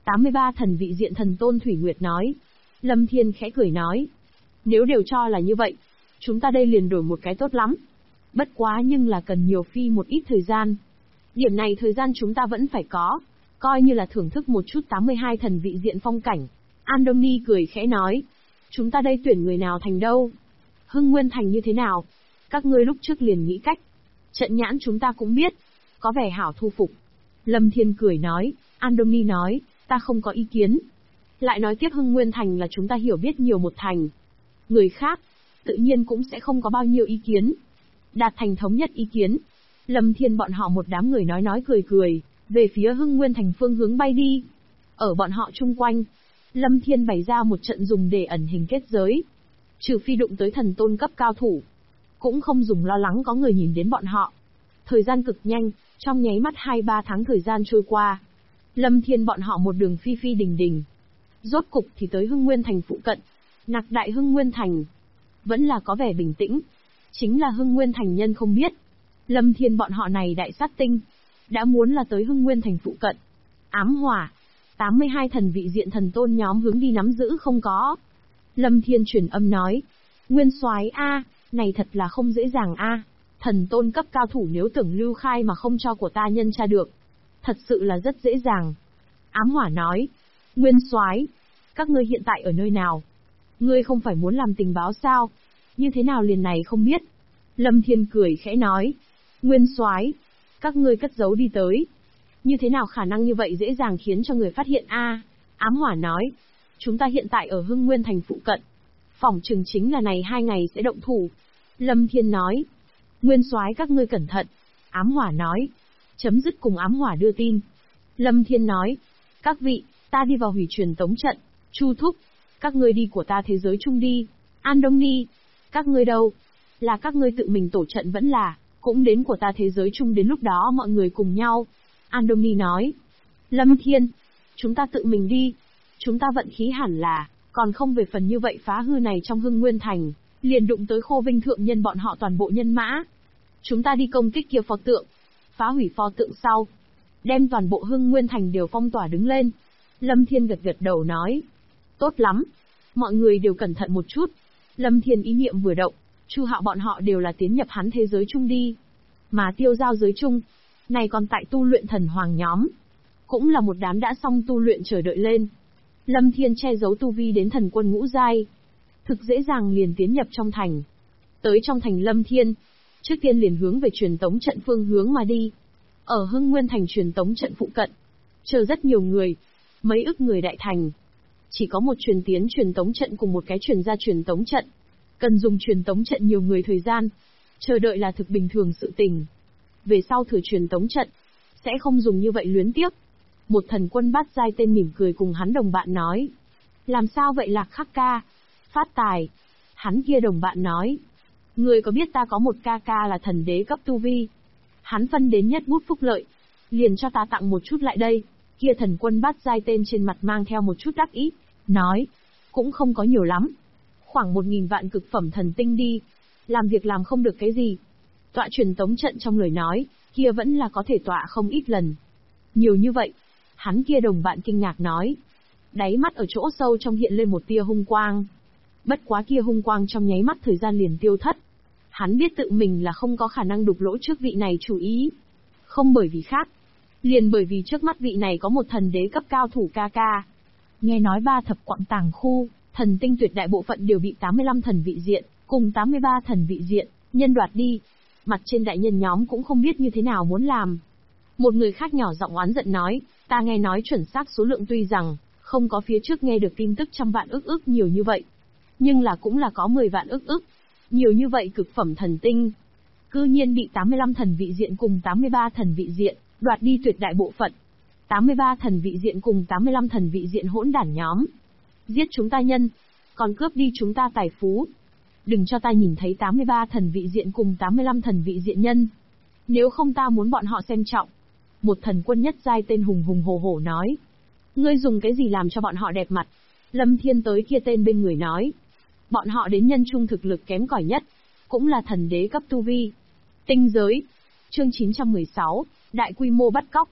Speaker 1: 83 thần vị diện thần tôn Thủy Nguyệt nói. Lâm Thiên khẽ cười nói. Nếu đều cho là như vậy, chúng ta đây liền đổi một cái tốt lắm. Bất quá nhưng là cần nhiều phi một ít thời gian. Điểm này thời gian chúng ta vẫn phải có, coi như là thưởng thức một chút 82 thần vị diện phong cảnh. Andoni cười khẽ nói. Chúng ta đây tuyển người nào thành đâu? Hưng Nguyên Thành như thế nào? Các ngươi lúc trước liền nghĩ cách. Trận nhãn chúng ta cũng biết, có vẻ hảo thu phục. Lâm Thiên cười nói. Andoni nói, ta không có ý kiến. Lại nói tiếp Hưng Nguyên Thành là chúng ta hiểu biết nhiều một thành. Người khác, tự nhiên cũng sẽ không có bao nhiêu ý kiến. Đạt thành thống nhất ý kiến. Lâm Thiên bọn họ một đám người nói cười cười, về phía Hưng Nguyên Thành phương hướng bay đi. Ở bọn họ chung quanh, Lâm Thiên bày ra một trận dùng để ẩn hình kết giới. Trừ phi đụng tới thần tôn cấp cao thủ, cũng không dùng lo lắng có người nhìn đến bọn họ. Thời gian cực nhanh, trong nháy mắt 2-3 tháng thời gian trôi qua. Lâm Thiên bọn họ một đường phi đình đình. Rốt cục thì tới Hưng Nguyên Thành phụ cận. Nặc đại Hưng Nguyên Thành vẫn là có vẻ bình tĩnh. Chính là Hưng Nguyên Thành nhân không biết, Lâm Thiên bọn họ này đại sát tinh đã muốn là tới Hưng Nguyên Thành phụ cận. Ám Hỏa, 82 thần vị diện thần tôn nhóm hướng đi nắm giữ không có. Lâm Thiên truyền âm nói. Nguyên soái a, này thật là không dễ dàng a. Thần tôn cấp cao thủ nếu tưởng lưu khai mà không cho của ta nhân tra được, thật sự là rất dễ dàng. Ám Hỏa nói. Nguyên soái, các ngươi hiện tại ở nơi nào? Ngươi không phải muốn làm tình báo sao? Như thế nào liền này không biết? Lâm Thiên cười khẽ nói. Nguyên soái, các ngươi cất giấu đi tới. Như thế nào khả năng như vậy dễ dàng khiến cho người phát hiện a? Ám Hỏa nói. Chúng ta hiện tại ở Hưng Nguyên Thành phụ cận. Phỏng chừng chính là này 2 ngày sẽ động thủ. Lâm Thiên nói. Nguyên soái các ngươi cẩn thận. Ám Hỏa nói. Chấm dứt cùng Ám Hỏa đưa tin. Lâm Thiên nói. Các vị, ta đi vào hủy truyền tống trận. Chu Thúc, các ngươi đi của ta thế giới chung đi. Andoni, các ngươi đâu? Là các ngươi tự mình tổ trận vẫn là, cũng đến của ta thế giới chung đến lúc đó mọi người cùng nhau. Andoni nói. Lâm Thiên, chúng ta tự mình đi. Chúng ta vận khí hẳn là, còn không về phần như vậy phá hư này trong Hưng Nguyên Thành. liền đụng tới Khô Vinh thượng nhân bọn họ toàn bộ nhân mã. Chúng ta đi công kích kia pho tượng, phá hủy pho tượng sau, đem toàn bộ Hưng Nguyên Thành đều phong tỏa đứng lên. Lâm Thiên gật gật đầu nói, tốt lắm, mọi người đều cẩn thận một chút. Lâm Thiên ý niệm vừa động, Chu Hạo bọn họ đều là tiến nhập hắn thế giới chung đi. Mà Tiêu Giao giới chung, này còn tại tu luyện thần hoàng nhóm, cũng là một đám đã xong tu luyện chờ đợi lên. Lâm Thiên che giấu tu vi đến thần quân ngũ giai, thực dễ dàng liền tiến nhập trong thành. Tới trong thành Lâm Thiên, trước tiên liền hướng về truyền tống trận phương hướng mà đi. Ở Hưng Nguyên Thành truyền tống trận phụ cận, chờ rất nhiều người, mấy ức người đại thành. Chỉ có một truyền tiến truyền tống trận cùng một cái truyền ra truyền tống trận. Cần dùng truyền tống trận nhiều người thời gian, chờ đợi là thực bình thường sự tình. Về sau thử truyền tống trận, sẽ không dùng như vậy luyến tiếc. Một thần quân bát giai tên mỉm cười cùng hắn đồng bạn nói. Làm sao vậy Lạc Khắc ca? Phát tài. Hắn kia đồng bạn nói. Người có biết ta có một ca ca là thần đế cấp tu vi. Hắn phân đến nhất bút phúc lợi. Liền cho ta tặng một chút lại đây. Kia thần quân bát giai tên trên mặt mang theo một chút đắc ý. Nói. Cũng không có nhiều lắm. Khoảng 1000 vạn cực phẩm thần tinh đi. Làm việc làm không được cái gì. Tọa truyền tống trận trong lời nói, kia vẫn là có thể tọa không ít lần. Nhiều như vậy. Hắn kia đồng bạn kinh ngạc nói. Đáy mắt ở chỗ sâu trong hiện lên một tia hung quang. Bất quá kia hung quang trong nháy mắt thời gian liền tiêu thất. Hắn biết tự mình là không có khả năng đục lỗ trước vị này chủ ý. Không bởi vì khác. Liền bởi vì trước mắt vị này có một thần đế cấp cao thủ ca ca. Nghe nói 3 thập quặng tàng khu, thần tinh tuyệt đại bộ phận đều bị 85 thần vị diện, cùng 83 thần vị diện, nhân đoạt đi. Mặt trên đại nhân nhóm cũng không biết như thế nào muốn làm. Một người khác nhỏ giọng oán giận nói, ta nghe nói chuẩn xác số lượng tuy rằng, không có phía trước nghe được tin tức trăm vạn ức nhiều như vậy. Nhưng là cũng là có 10 vạn ức. Nhiều như vậy cực phẩm thần tinh. Cư nhiên bị 85 thần vị diện cùng 83 thần vị diện, đoạt đi tuyệt đại bộ phận. 83 thần vị diện cùng 85 thần vị diện hỗn đản nhóm. Giết chúng ta nhân, còn cướp đi chúng ta tài phú. Đừng cho ta nhìn thấy 83 thần vị diện cùng 85 thần vị diện nhân. Nếu không ta muốn bọn họ xem trọng. Một thần quân nhất giai tên hùng hùng hổ hổ nói. Ngươi dùng cái gì làm cho bọn họ đẹp mặt? Lâm Thiên tới kia tên bên người nói. Bọn họ đến nhân trung thực lực kém cỏi nhất, cũng là thần đế cấp tu vi. Tinh giới. Chương 916, đại quy mô bắt cóc.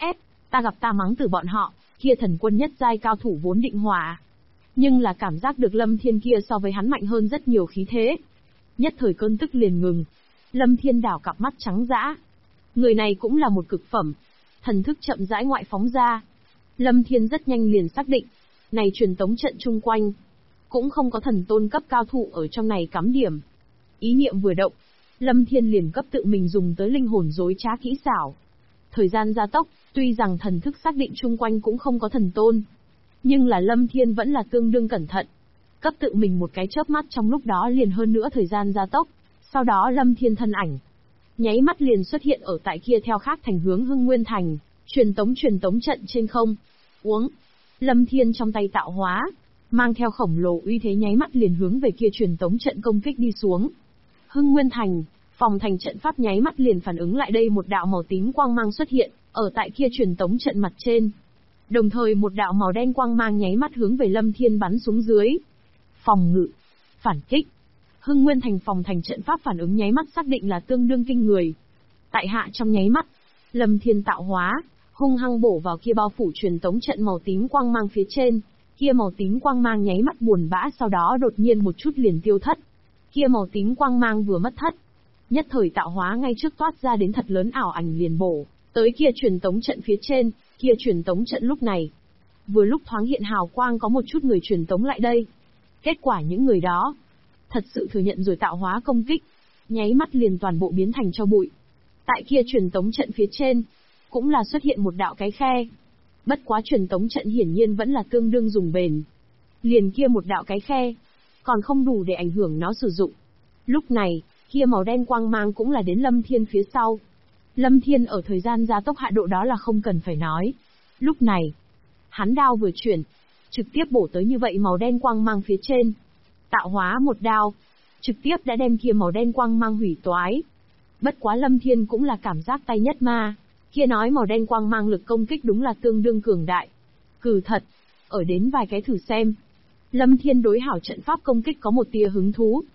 Speaker 1: Ta gặp ta mắng từ bọn họ, kia thần quân nhất giai cao thủ vốn định hòa. Nhưng là cảm giác được Lâm Thiên kia so với hắn mạnh hơn rất nhiều khí thế. Nhất thời cơn tức liền ngừng. Lâm Thiên đảo cặp mắt trắng dã. Người này cũng là một cực phẩm. Thần thức chậm rãi ngoại phóng ra. Lâm Thiên rất nhanh liền xác định. Này truyền tống trận chung quanh. Cũng không có thần tôn cấp cao thủ ở trong này cắm điểm. Ý niệm vừa động. Lâm Thiên liền cấp tự mình dùng tới linh hồn dối trá kỹ xảo. Thời gian gia tốc, tuy rằng thần thức xác định chung quanh cũng không có thần tôn. Nhưng là Lâm Thiên vẫn là tương đương cẩn thận. Cấp tự mình một cái chớp mắt trong lúc đó liền hơn nữa thời gian gia tốc. Sau đó Lâm Thiên thân ảnh nháy mắt liền xuất hiện ở tại kia theo khác thành hướng Hưng Nguyên Thành, truyền tống trận trên không. Uống. Lâm Thiên trong tay tạo hóa, mang theo khổng lồ uy thế nháy mắt liền hướng về kia truyền tống trận công kích đi xuống. Hưng Nguyên Thành, phòng thành trận pháp nháy mắt liền phản ứng lại đây một đạo màu tím quang mang xuất hiện, ở tại kia truyền tống trận mặt trên. Đồng thời một đạo màu đen quang mang nháy mắt hướng về Lâm Thiên bắn xuống dưới. Phòng ngự, phản kích. Hưng Nguyên Thành phòng thành trận pháp phản ứng nháy mắt xác định là tương đương kinh người. Tại hạ trong nháy mắt, Lâm Thiên tạo hóa, hung hăng bổ vào kia bao phủ truyền tống trận màu tím quang mang phía trên. Kia màu tím quang mang nháy mắt buồn bã sau đó đột nhiên một chút liền tiêu thất. Kia màu tím quang mang vừa mất thất, nhất thời tạo hóa ngay trước toát ra đến thật lớn ảo ảnh liền bổ tới kia truyền tống trận phía trên. Kia truyền tống trận lúc này, vừa lúc thoáng hiện hào quang có một chút người truyền tống lại đây. Kết quả những người đó thật sự thừa nhận rồi tạo hóa công kích, nháy mắt liền toàn bộ biến thành tro bụi. Tại kia truyền tống trận phía trên, cũng là xuất hiện một đạo cái khe. Bất quá truyền tống trận hiển nhiên vẫn là tương đương dùng bền. Liền kia một đạo cái khe, còn không đủ để ảnh hưởng nó sử dụng. Lúc này, kia màu đen quang mang cũng là đến Lâm Thiên phía sau. Lâm Thiên ở thời gian gia tốc hạ độ đó là không cần phải nói. Lúc này, hắn đao vừa chuyển, trực tiếp bổ tới như vậy màu đen quang mang phía trên. Tạo hóa một đao, trực tiếp đã đem kia màu đen quang mang hủy toái. Bất quá Lâm Thiên cũng là cảm giác tay nhất ma. Kia nói màu đen quang mang lực công kích đúng là tương đương cường đại. Cừ thật, ở đến vài cái thử xem. Lâm Thiên đối hảo trận pháp công kích có một tia hứng thú.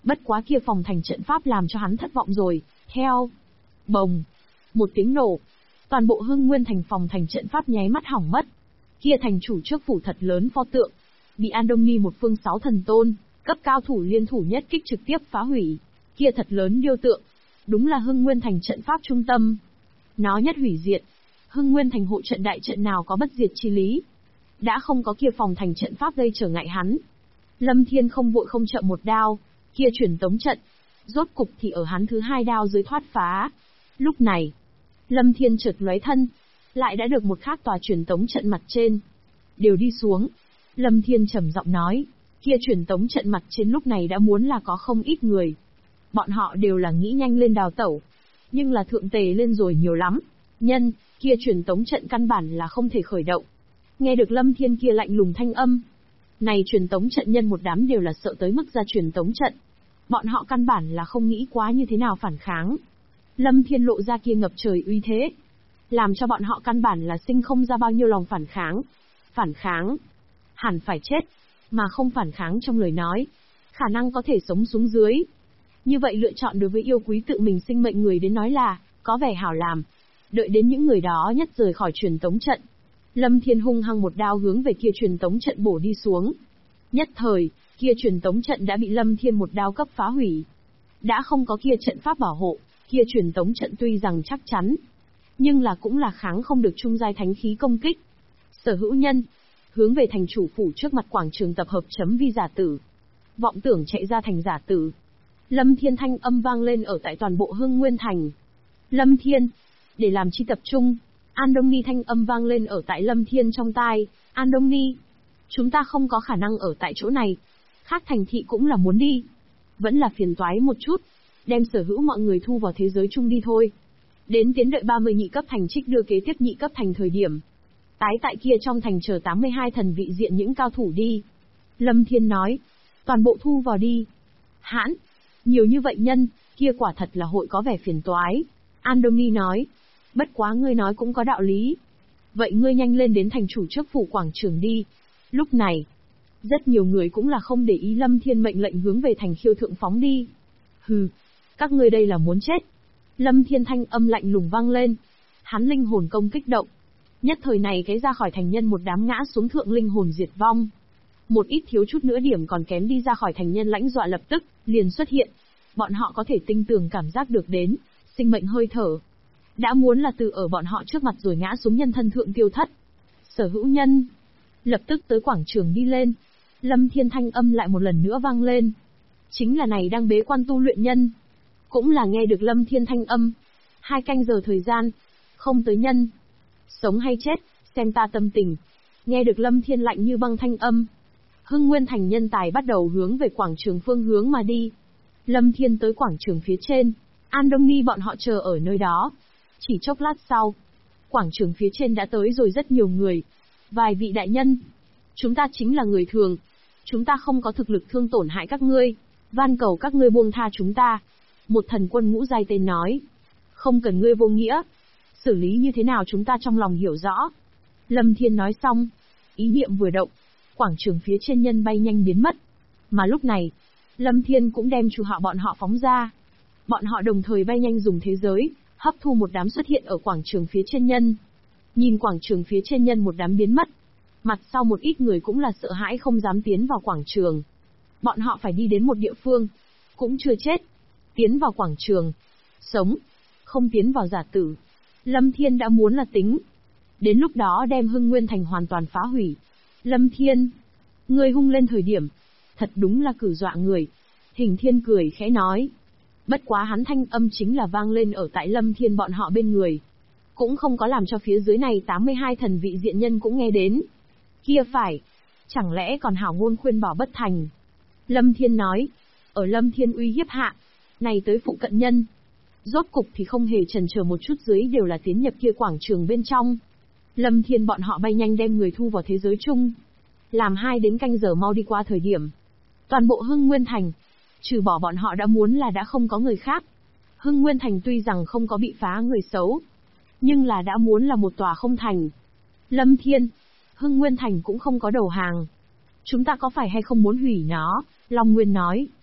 Speaker 1: Bất quá kia phòng thành trận pháp làm cho hắn thất vọng rồi, theo. Bồng. Một tiếng nổ. Toàn bộ Hưng Nguyên thành phòng thành trận pháp nháy mắt hỏng mất. Kia thành chủ trước phủ thật lớn pho tượng. Bị Andoni một phương 6 thần tôn, cấp cao thủ liên thủ nhất kích trực tiếp phá hủy. Kia thật lớn điêu tượng. Đúng là Hưng Nguyên thành trận pháp trung tâm. Nó nhất hủy diệt. Hưng Nguyên thành hộ trận đại trận nào có bất diệt chi lý. Đã không có kia phòng thành trận pháp gây trở ngại hắn. Lâm Thiên không vội không chậm một đao, kia truyền tống trận. Rốt cục thì ở hắn thứ 2 đao dưới thoát phá. Lúc này, Lâm Thiên chợt lóe thân, lại đã được một khác tòa truyền tống trận mặt trên. Đều đi xuống. Lâm Thiên trầm giọng nói, kia truyền tống trận mặt trên lúc này đã muốn là có không ít người. Bọn họ đều là nghĩ nhanh lên đào tẩu, nhưng là thượng tề lên rồi nhiều lắm. Nhân, kia truyền tống trận căn bản là không thể khởi động. Nghe được Lâm Thiên kia lạnh lùng thanh âm. Này truyền tống trận nhân một đám đều là sợ tới mức ra truyền tống trận. Bọn họ căn bản là không nghĩ quá như thế nào phản kháng. Lâm Thiên lộ ra kia ngập trời uy thế, làm cho bọn họ căn bản là sinh không ra bao nhiêu lòng phản kháng. Phản kháng, hẳn phải chết, mà không phản kháng trong lời nói, khả năng có thể sống xuống dưới. Như vậy lựa chọn đối với yêu quý tự mình sinh mệnh người đến nói là, có vẻ hảo làm. Đợi đến những người đó nhất rời khỏi truyền tống trận. Lâm Thiên hung hăng một đao hướng về kia truyền tống trận bổ đi xuống. Nhất thời, kia truyền tống trận đã bị Lâm Thiên một đao cấp phá hủy. Đã không có kia trận pháp bảo hộ, kia truyền tống trận tuy rằng chắc chắn, nhưng là cũng là kháng không được trung giai thánh khí công kích. Sở hữu nhân, hướng về thành chủ phủ trước mặt quảng trường tập hợp chấm vi giả tử. Vọng tưởng chạy ra thành giả tử. Lâm Thiên thanh âm vang lên ở tại toàn bộ Hưng Nguyên thành. Lâm Thiên, để làm chi tập trung. Andoni thanh âm vang lên ở tại Lâm Thiên trong tai. Andoni, chúng ta không có khả năng ở tại chỗ này. Khác thành thị cũng là muốn đi. Vẫn là phiền toái một chút. Đem sở hữu mọi người thu vào thế giới chung đi thôi. Đến tiến đợi 30 nhị cấp thành trích đưa kế tiếp nhị cấp thành thời điểm. Tái tại kia trong thành chờ 82 thần vị diện những cao thủ đi. Lâm Thiên nói. Toàn bộ thu vào đi. Hãn, nhiều như vậy nhân, kia quả thật là hội có vẻ phiền toái. Andoni nói. Bất quá ngươi nói cũng có đạo lý. Vậy ngươi nhanh lên đến thành chủ trước phủ quảng trường đi. Lúc này, rất nhiều người cũng là không để ý Lâm Thiên mệnh lệnh hướng về thành Khiêu Thượng phóng đi. Hừ, các ngươi đây là muốn chết. Lâm Thiên thanh âm lạnh lùng vang lên. Hắn linh hồn công kích động. Nhất thời này cái ra khỏi thành nhân một đám ngã xuống thượng linh hồn diệt vong. Một ít thiếu chút nữa điểm còn kém đi ra khỏi thành nhân lãnh dọa lập tức, liền xuất hiện. Bọn họ có thể tinh tường cảm giác được đến, sinh mệnh hơi thở. Đã muốn là từ ở bọn họ trước mặt rồi ngã xuống nhân thân thượng tiêu thất. Sở hữu nhân, lập tức tới quảng trường đi lên. Lâm Thiên thanh âm lại một lần nữa vang lên. Chính là này đang bế quan tu luyện nhân. Cũng là nghe được Lâm Thiên thanh âm. 2 canh giờ thời gian, không tới nhân. Sống hay chết, xem ta tâm tình. Nghe được Lâm Thiên lạnh như băng thanh âm. Hưng Nguyên thành nhân tài bắt đầu hướng về quảng trường phương hướng mà đi. Lâm Thiên tới quảng trường phía trên. Andoni bọn họ chờ ở nơi đó. Chỉ chốc lát sau, quảng trường phía trên đã tới rồi rất nhiều người. Vài vị đại nhân. Chúng ta chính là người thường. Chúng ta không có thực lực thương tổn hại các ngươi. Van cầu các ngươi buông tha chúng ta. Một thần quân ngũ giai tên nói. Không cần ngươi vô nghĩa. Xử lý như thế nào chúng ta trong lòng hiểu rõ. Lâm Thiên nói xong. Ý niệm vừa động. Quảng trường phía trên nhân bay nhanh biến mất. Mà lúc này, Lâm Thiên cũng đem chủ họ bọn họ phóng ra. Bọn họ đồng thời bay nhanh dùng thế giới, hấp thu một đám xuất hiện ở quảng trường phía trên nhân. Nhìn quảng trường phía trên nhân một đám biến mất. Mặt sau một ít người cũng là sợ hãi không dám tiến vào quảng trường. Bọn họ phải đi đến một địa phương. Cũng chưa chết. Tiến vào quảng trường. Sống. Không tiến vào giả tử. Lâm Thiên đã muốn là tính. Đến lúc đó đem Hưng Nguyên thành hoàn toàn phá hủy. Lâm Thiên. Người hung lên thời điểm. Thật đúng là cử dọa người. Hình Thiên cười khẽ nói. Bất quá hắn thanh âm chính là vang lên ở tại Lâm Thiên bọn họ bên người. Cũng không có làm cho phía dưới này 82 thần vị diện nhân cũng nghe đến. Kia phải. Chẳng lẽ còn hảo ngôn khuyên bảo bất thành. Lâm Thiên nói. Ở Lâm Thiên uy hiếp hạ. Này tới phụ cận nhân. Rốt cục thì không hề chần chờ một chút dưới đều là tiến nhập kia quảng trường bên trong. Lâm Thiên bọn họ bay nhanh đem người thu vào thế giới chung. Làm 2 đến canh giờ mau đi qua thời điểm. Toàn bộ Hưng Nguyên thành, trừ bỏ bọn họ đã muốn là đã không có người khác. Hưng Nguyên thành tuy rằng không có bị phá người xấu, nhưng là đã muốn là một tòa không thành. Lâm Thiên, Hưng Nguyên thành cũng không có đầu hàng. Chúng ta có phải hay không muốn hủy nó? Long Nguyên nói.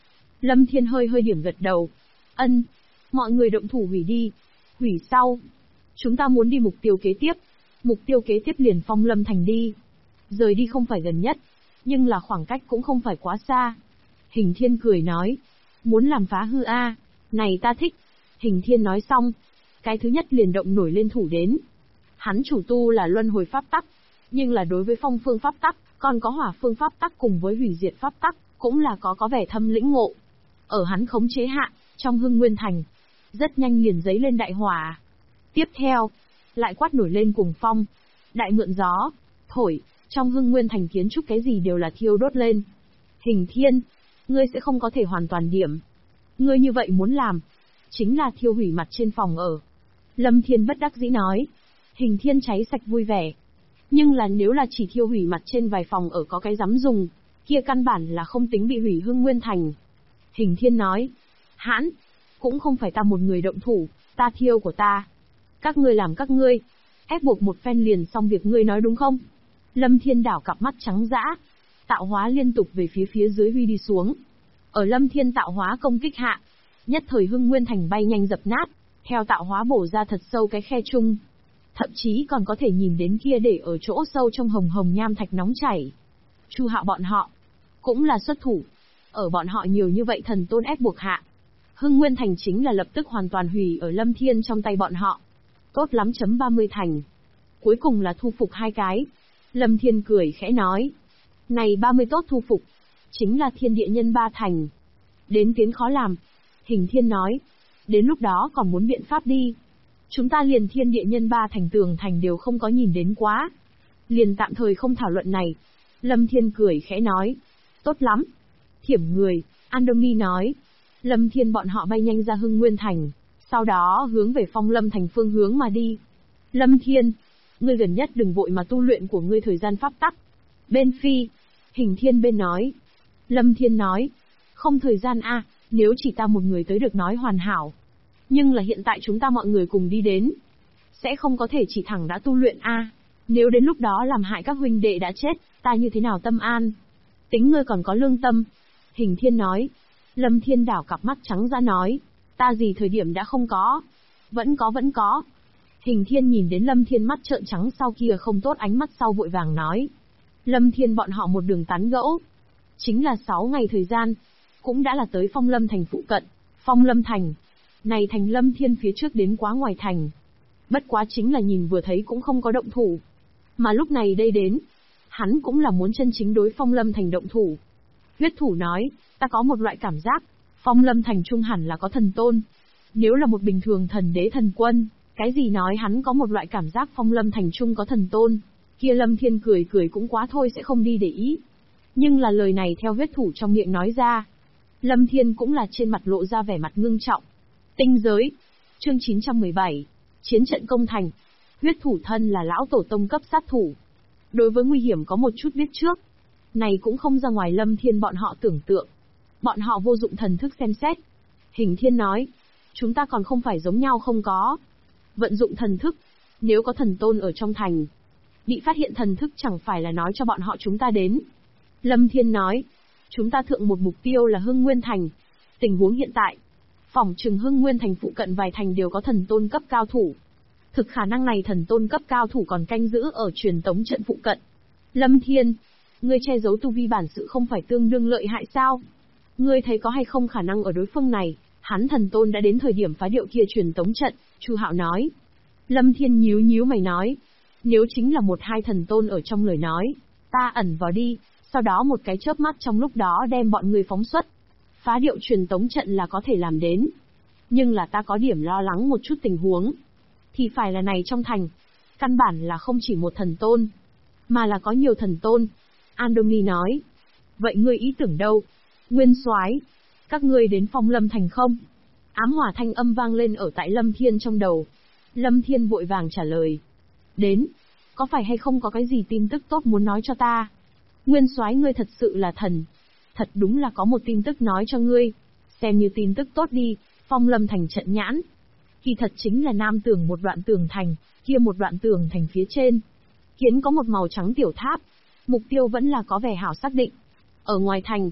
Speaker 1: Lâm Thiên hơi hơi điểm gật đầu. Ân, mọi người động thủ hủy đi. Hủy sau. Chúng ta muốn đi mục tiêu kế tiếp. Mục tiêu kế tiếp liền Phong Lâm Thành đi. Rời đi không phải gần nhất, nhưng là khoảng cách cũng không phải quá xa. Hình Thiên cười nói. Muốn làm phá hư a? Này ta thích. Hình Thiên nói xong. Cái thứ nhất liền động nổi lên thủ đến. Hắn chủ tu là luân hồi pháp tắc, nhưng là đối với phong phương pháp tắc, còn có hỏa phương pháp tắc cùng với hủy diệt pháp tắc, cũng là có vẻ thâm lĩnh ngộ. Ở hắn khống chế hạ, trong Hưng Nguyên Thành, rất nhanh liền giấy lên đại hỏa. Tiếp theo, lại quát nổi lên cuồng phong, đại mượn gió, thổi, trong Hưng Nguyên Thành kiến trúc cái gì đều là thiêu đốt lên. Hình Thiên, ngươi sẽ không có thể hoàn toàn điểm. Ngươi như vậy muốn làm, chính là thiêu hủy mặt trên phòng ở. Lâm Thiên bất đắc dĩ nói. Hình Thiên cháy sạch vui vẻ. Nhưng là nếu là chỉ thiêu hủy mặt trên vài phòng ở có cái dám dùng, kia căn bản là không tính bị hủy Hưng Nguyên Thành. Hình Thiên nói. Hãn, cũng không phải ta một người động thủ, ta thiêu của ta. Các ngươi làm các ngươi, ép buộc một phen liền xong việc ngươi nói đúng không? Lâm Thiên đảo cặp mắt trắng dã, tạo hóa liên tục về phía dưới huy đi xuống. Ở Lâm Thiên tạo hóa công kích hạ, nhất thời Hưng Nguyên Thành bay nhanh dập nát, theo tạo hóa bổ ra thật sâu cái khe chung. Thậm chí còn có thể nhìn đến kia để ở chỗ sâu trong hồng hồng nham thạch nóng chảy. Chu Hạo bọn họ cũng là xuất thủ. Ở bọn họ nhiều như vậy thần tôn ép buộc hạ, Hưng Nguyên Thành chính là lập tức hoàn toàn hủy ở Lâm Thiên trong tay bọn họ. Tốt lắm chấm 30 thành. Cuối cùng là thu phục 2 cái. Lâm Thiên cười khẽ nói. Này 30 tốt thu phục, chính là thiên địa nhân 3 thành. Đến tiến khó làm. Hình Thiên nói. Đến lúc đó còn muốn biện pháp đi. Chúng ta liền thiên địa nhân 3 thành tường thành đều không có nhìn đến quá. Liền tạm thời không thảo luận này. Lâm Thiên cười khẽ nói. Tốt lắm. Thiểm người, Andomi nói. Lâm Thiên bọn họ bay nhanh ra Hưng Nguyên Thành, sau đó hướng về Phong Lâm Thành phương hướng mà đi. Lâm Thiên, ngươi gần nhất đừng vội mà tu luyện của ngươi thời gian pháp tắc. Bên phi, Hình Thiên bên nói. Lâm Thiên nói. Không thời gian a, nếu chỉ ta một người tới được nói hoàn hảo. Nhưng là hiện tại chúng ta mọi người cùng đi đến. Sẽ không có thể chỉ thẳng đã tu luyện a. Nếu đến lúc đó làm hại các huynh đệ đã chết, ta như thế nào tâm an? Tính ngươi còn có lương tâm. Hình Thiên nói. Lâm Thiên đảo cặp mắt trắng ra nói. Ta gì thời điểm đã không có. Vẫn có. Hình Thiên nhìn đến Lâm Thiên mắt trợn trắng sau kia không tốt ánh mắt sau vội vàng nói. Lâm Thiên bọn họ một đường tán gẫu. Chính là 6 ngày thời gian. Cũng đã là tới Phong Lâm Thành phụ cận. Phong Lâm Thành. Này thành Lâm Thiên phía trước đến quá ngoài thành. Bất quá chính là nhìn vừa thấy cũng không có động thủ. Mà lúc này đây đến. Hắn cũng là muốn chân chính đối Phong Lâm Thành động thủ. Huyết thủ nói, ta có một loại cảm giác. Phong Lâm Thành trung hẳn là có thần tôn. Nếu là một bình thường thần đế thần quân, cái gì nói hắn có một loại cảm giác Phong Lâm Thành trung có thần tôn. Kia Lâm Thiên cười cũng quá thôi sẽ không đi để ý. Nhưng là lời này theo huyết thủ trong miệng nói ra. Lâm Thiên cũng là trên mặt lộ ra vẻ mặt ngưng trọng. Tinh giới. Chương 917. Chiến trận công thành. Huyết thủ thân là lão tổ tông cấp sát thủ. Đối với nguy hiểm có một chút biết trước. Này cũng không ra ngoài Lâm Thiên bọn họ tưởng tượng. Bọn họ vô dụng thần thức xem xét. Hình Thiên nói. Chúng ta còn không phải giống nhau không có. Vận dụng thần thức. Nếu có thần tôn ở trong thành. Bị phát hiện thần thức chẳng phải là nói cho bọn họ chúng ta đến. Lâm Thiên nói. Chúng ta thượng một mục tiêu là Hưng Nguyên Thành. Tình huống hiện tại. Phỏng chừng Hưng Nguyên Thành phụ cận vài thành đều có thần tôn cấp cao thủ. Thực khả năng này thần tôn cấp cao thủ còn canh giữ ở truyền tống trận phụ cận. Lâm Thiên. Ngươi che giấu tu vi bản sự không phải tương đương lợi hại sao? Ngươi thấy có hay không khả năng ở đối phương này, hắn thần tôn đã đến thời điểm phá điệu kia truyền tống trận, Chu Hạo nói. Lâm Thiên nhíu mày nói. Nếu chính là 1-2 thần tôn ở trong lời nói, ta ẩn vào đi, sau đó một cái chớp mắt trong lúc đó đem bọn người phóng xuất. Phá điệu truyền tống trận là có thể làm đến. Nhưng là ta có điểm lo lắng một chút tình huống. Thì phải là này trong thành, căn bản là không chỉ một thần tôn, mà là có nhiều thần tôn. Andomi nói. Vậy ngươi ý tưởng đâu? Nguyên Soái, các ngươi đến Phong Lâm Thành không? Ám hỏa thanh âm vang lên ở tại Lâm Thiên trong đầu. Lâm Thiên vội vàng trả lời. Đến. Có phải hay không có cái gì tin tức tốt muốn nói cho ta? Nguyên Soái ngươi thật sự là thần. Thật đúng là có một tin tức nói cho ngươi. Xem như tin tức tốt đi. Phong Lâm Thành trận nhãn. Kỳ thật chính là nam tường một đoạn tường thành, kia một đoạn tường thành phía trên. Kiến có một màu trắng tiểu tháp. Mục tiêu vẫn là có vẻ hảo xác định. Ở ngoài thành,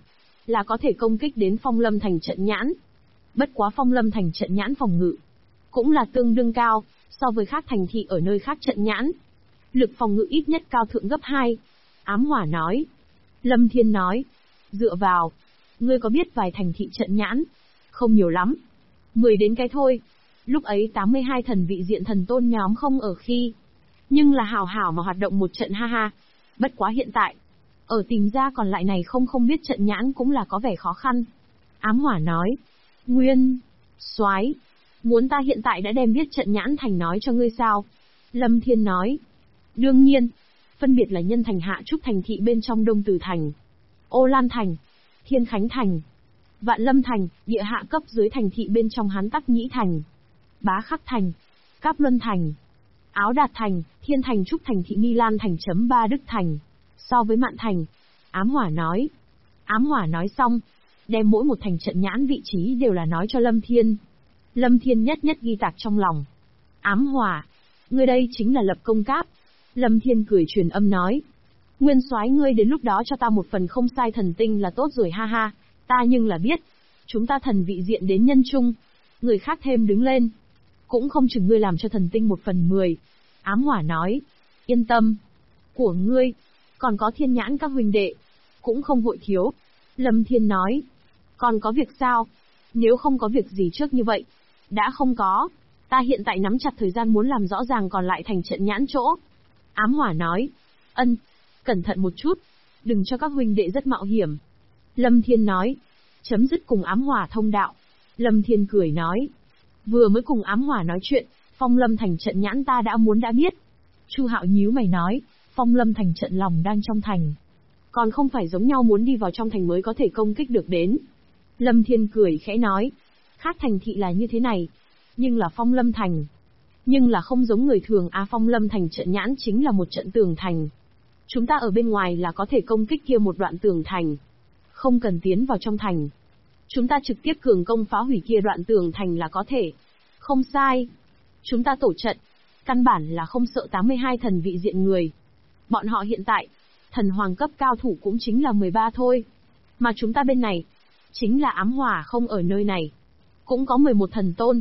Speaker 1: là có thể công kích đến Phong Lâm Thành trận nhãn. Bất quá Phong Lâm Thành trận nhãn phòng ngự cũng là tương đương cao, so với khác thành thị ở nơi khác trận nhãn. Lực phòng ngự ít nhất cao thượng gấp 2. Ám Hỏa nói. Lâm Thiên nói. Dựa vào. Ngươi có biết vài thành thị trận nhãn? Không nhiều lắm. 10 đến cái thôi. Lúc ấy 82 thần vị diện thần tôn nhóm không ở khi. Nhưng là hảo hảo mà hoạt động một trận ha ha. Bất quá hiện tại. Ở tìm ra còn lại này không biết trận nhãn cũng là có vẻ khó khăn. Ám Hỏa nói. Nguyên. Soái. Muốn ta hiện tại đã đem biết trận nhãn thành nói cho ngươi sao? Lâm Thiên nói. Đương nhiên. Phân biệt là Nhân Thành, Hạ Trúc thành thị bên trong Đông Từ Thành, Ô Lan Thành, Thiên Khánh Thành, Vạn Lâm Thành, địa hạ cấp dưới thành thị bên trong Hán Tắc Nhĩ Thành, Bá Khắc Thành, Cáp Luân Thành, Áo Đạt Thành, Thiên Thành Trúc thành thị Nghi Lan Thành chấm Ba Đức Thành. So với Mạn Thành. Ám Hỏa nói. Ám Hỏa nói xong, đem mỗi một thành trận nhãn vị trí đều là nói cho Lâm Thiên. Lâm Thiên nhất nhất ghi tạc trong lòng. Ám Hỏa, ngươi đây chính là lập công cáp. Lâm Thiên cười truyền âm nói. Nguyên soái ngươi đến lúc đó cho ta một phần không sai thần tinh là tốt rồi ha ha, ta nhưng là biết. Chúng ta thần vị diện đến nhân trung. Người khác thêm đứng lên. Cũng không chừng ngươi làm cho thần tinh 1/10. Ám Hỏa nói. Yên tâm. Của ngươi, còn có Thiên Nhãn các huynh đệ, cũng không hội thiếu. Lâm Thiên nói. Còn có việc sao? Nếu không có việc gì trước như vậy. Đã không có. Ta hiện tại nắm chặt thời gian muốn làm rõ ràng còn lại thành trận nhãn chỗ. Ám Hỏa nói. Ân. Cẩn thận một chút. Đừng cho các huynh đệ rất mạo hiểm. Lâm Thiên nói. Chấm dứt cùng Ám Hỏa thông đạo. Lâm Thiên cười nói. Vừa mới cùng Ám Hỏa nói chuyện, Phong Lâm Thành trận nhãn ta đã biết. Chu Hạo nhíu mày nói. Phong Lâm Thành trận lòng đang trong thành. Còn không phải giống nhau muốn đi vào trong thành mới có thể công kích được đến. Lâm Thiên cười khẽ nói. Khác thành thị là như thế này. Nhưng là Phong Lâm Thành. Nhưng là không giống người thường Phong Lâm Thành trận nhãn chính là một trận tường thành. Chúng ta ở bên ngoài là có thể công kích kia một đoạn tường thành. Không cần tiến vào trong thành. Chúng ta trực tiếp cường công phá hủy kia đoạn tường thành là có thể. Không sai. Chúng ta tổ trận. Căn bản là không sợ 82 thần vị diện người. Bọn họ hiện tại, thần hoàng cấp cao thủ cũng chính là 13 thôi. Mà chúng ta bên này, chính là Ám Hỏa không ở nơi này. Cũng có 11 thần tôn,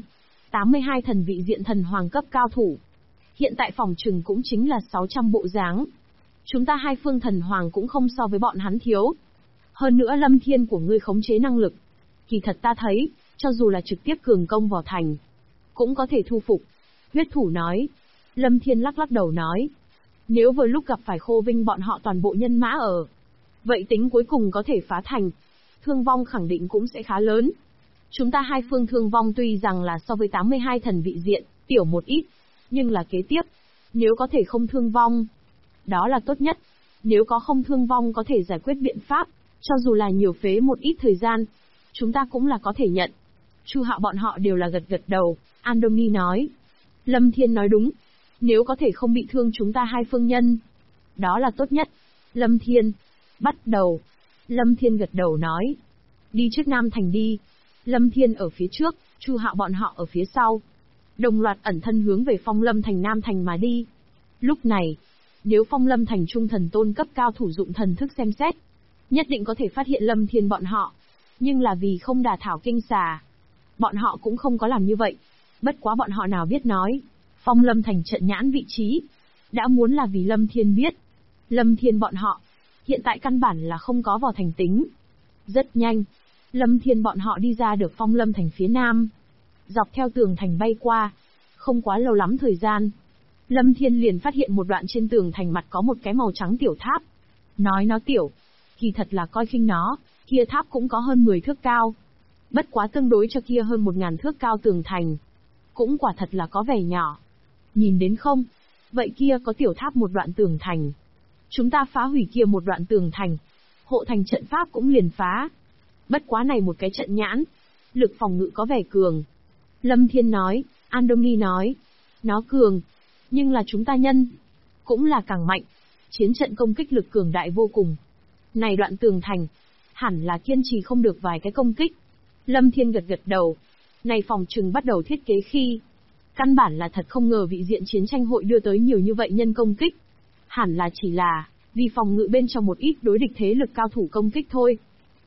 Speaker 1: 82 thần vị diện thần hoàng cấp cao thủ. Hiện tại phòng trừng cũng chính là 600 bộ dáng. Chúng ta hai phương thần hoàng cũng không so với bọn hắn thiếu. Hơn nữa Lâm Thiên của ngươi khống chế năng lực. Kỳ thật ta thấy, cho dù là trực tiếp cường công vào thành, cũng có thể thu phục. Huyết Thủ nói. Lâm Thiên lắc lắc đầu nói. Nếu vừa lúc gặp phải Khô Vinh bọn họ toàn bộ nhân mã ở, vậy tính cuối cùng có thể phá thành. Thương vong khẳng định cũng sẽ khá lớn. Chúng ta hai phương thương vong tuy rằng là so với 82 thần vị diện, tiểu một ít. Nhưng là kế tiếp, nếu có thể không thương vong, đó là tốt nhất. Nếu có không thương vong có thể giải quyết biện pháp, cho dù là nhiều phế một ít thời gian, chúng ta cũng là có thể nhận. Chu Hạo bọn họ đều là gật gật đầu. Andomi nói. Lâm Thiên nói đúng. Nếu có thể không bị thương chúng ta hai phương nhân, đó là tốt nhất. Lâm Thiên. Bắt đầu. Lâm Thiên gật đầu nói. Đi trước Nam Thành đi. Lâm Thiên ở phía trước, Chu Hạo bọn họ ở phía sau. Đồng loạt ẩn thân hướng về Phong Lâm Thành Nam Thành mà đi. Lúc này, nếu Phong Lâm Thành trung thần tôn cấp cao thủ dụng thần thức xem xét, nhất định có thể phát hiện Lâm Thiên bọn họ. Nhưng là vì không đả thảo kinh xà, bọn họ cũng không có làm như vậy. Bất quá bọn họ nào biết nói, Phong Lâm Thành trận nhãn vị trí, đã muốn là vì Lâm Thiên biết. Lâm Thiên bọn họ, hiện tại căn bản là không có vào thành tính. Rất nhanh, Lâm Thiên bọn họ đi ra được Phong Lâm Thành phía nam. Dọc theo tường thành bay qua, không quá lâu lắm thời gian. Lâm Thiên liền phát hiện một đoạn trên tường thành mặt có một cái màu trắng tiểu tháp. Nói nó tiểu, kỳ thật là coi khinh nó, kia tháp cũng có hơn 10 thước cao. Bất quá tương đối cho kia hơn 1000 thước cao tường thành, cũng quả thật là có vẻ nhỏ. Nhìn đến không? Vậy kia có tiểu tháp một đoạn tường thành. Chúng ta phá hủy kia một đoạn tường thành, hộ thành trận pháp cũng liền phá. Bất quá này một cái trận nhãn, lực phòng ngự có vẻ cường. Lâm Thiên nói, Andomi nói, nó cường, nhưng là chúng ta nhân, cũng là càng mạnh. Chiến trận công kích lực cường đại vô cùng. Này đoạn tường thành, hẳn là kiên trì không được vài cái công kích. Lâm Thiên gật gật đầu. Này phòng trừng bắt đầu thiết kế khi, căn bản là thật không ngờ vị diện chiến tranh hội đưa tới nhiều như vậy nhân công kích. Hẳn là chỉ là vì phòng ngự bên trong một ít đối địch thế lực cao thủ công kích thôi.